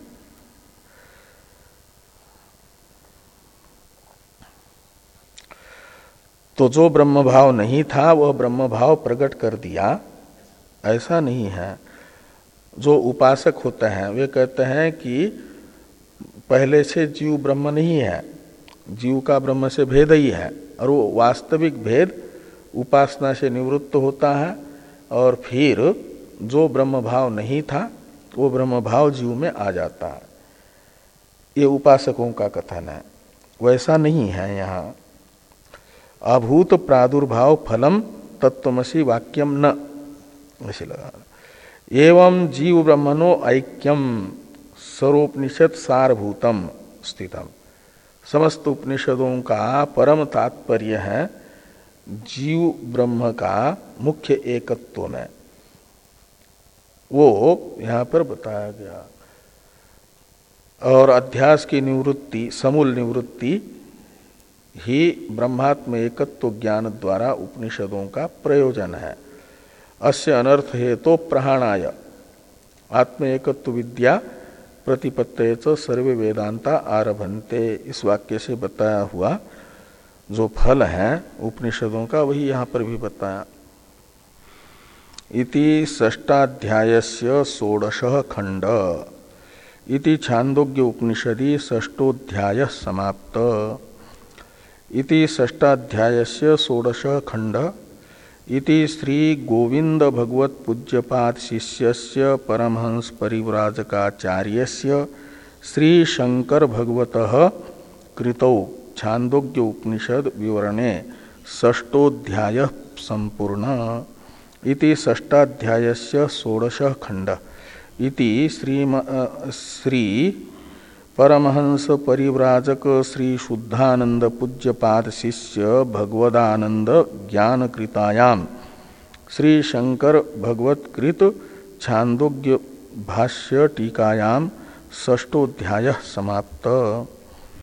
तो जो ब्रह्म भाव नहीं था वह ब्रह्म भाव प्रकट कर दिया, ऐसा नहीं है। जो उपासक होते हैं वे कहते हैं कि पहले से जीव ब्रह्म नहीं है, जीव का ब्रह्म से भेद ही है और वो वास्तविक भेद उपासना से निवृत्त होता है और फिर जो ब्रह्म भाव नहीं था वो ब्रह्म भाव जीव में आ जाता है। ये उपासकों का कथन है, वैसा नहीं है। यहाँ अभूत प्रादुर्भाव फलम तत्वमसि वाक्यम न, ऐसे लगा। एवं जीव ब्रह्मणो ऐक्यम सर्वोपनिषद सारभूतम स्थितम। समस्त उपनिषदों का परम तात्पर्य है जीव ब्रह्म का मुख्य एकत्व में, वो यहाँ पर बताया गया। और अध्यास की निवृत्ति, समूल निवृत्ति ही ब्रह्मात्म एकत्व ज्ञान द्वारा उपनिषदों का प्रयोजन है। अस्य अनर्थ है तो प्रहाणाय आत्म एकत्व विद्या प्रतिपत्तये च सर्वे वेदांता आरभन्ते। इस वाक्य से बताया हुआ जो फल है उपनिषदों का वही यहाँ पर भी बताया। इति षष्ठाध्यायस्य षोडशः खंड इति छांदोग्य उपनिषदि षष्ठोध्याय समाप्त। इति षष्ठाध्यायस्य षोडशः खंड इति श्री गोविंद भगवत पूज्यपाद शिष्यस्य परमहंस परिव्राजकाचार्यस्य श्री शंकर भगवतः कृतौ छांदोग्य उपनिषद विवरणे षष्ठोध्याय संपूर्ण। इति षष्ठाध्यायस्य षोडशः खंड इति श्री श्री परमहंस परिव्राजक श्री शुद्धानंद पूज्यपाद शिष्य भगवदानंद ज्ञान कृतायाम श्री शंकर भगवत्कृत छांदोग्य भाष्य टीकायाम षष्ठोध्याय समाप्त।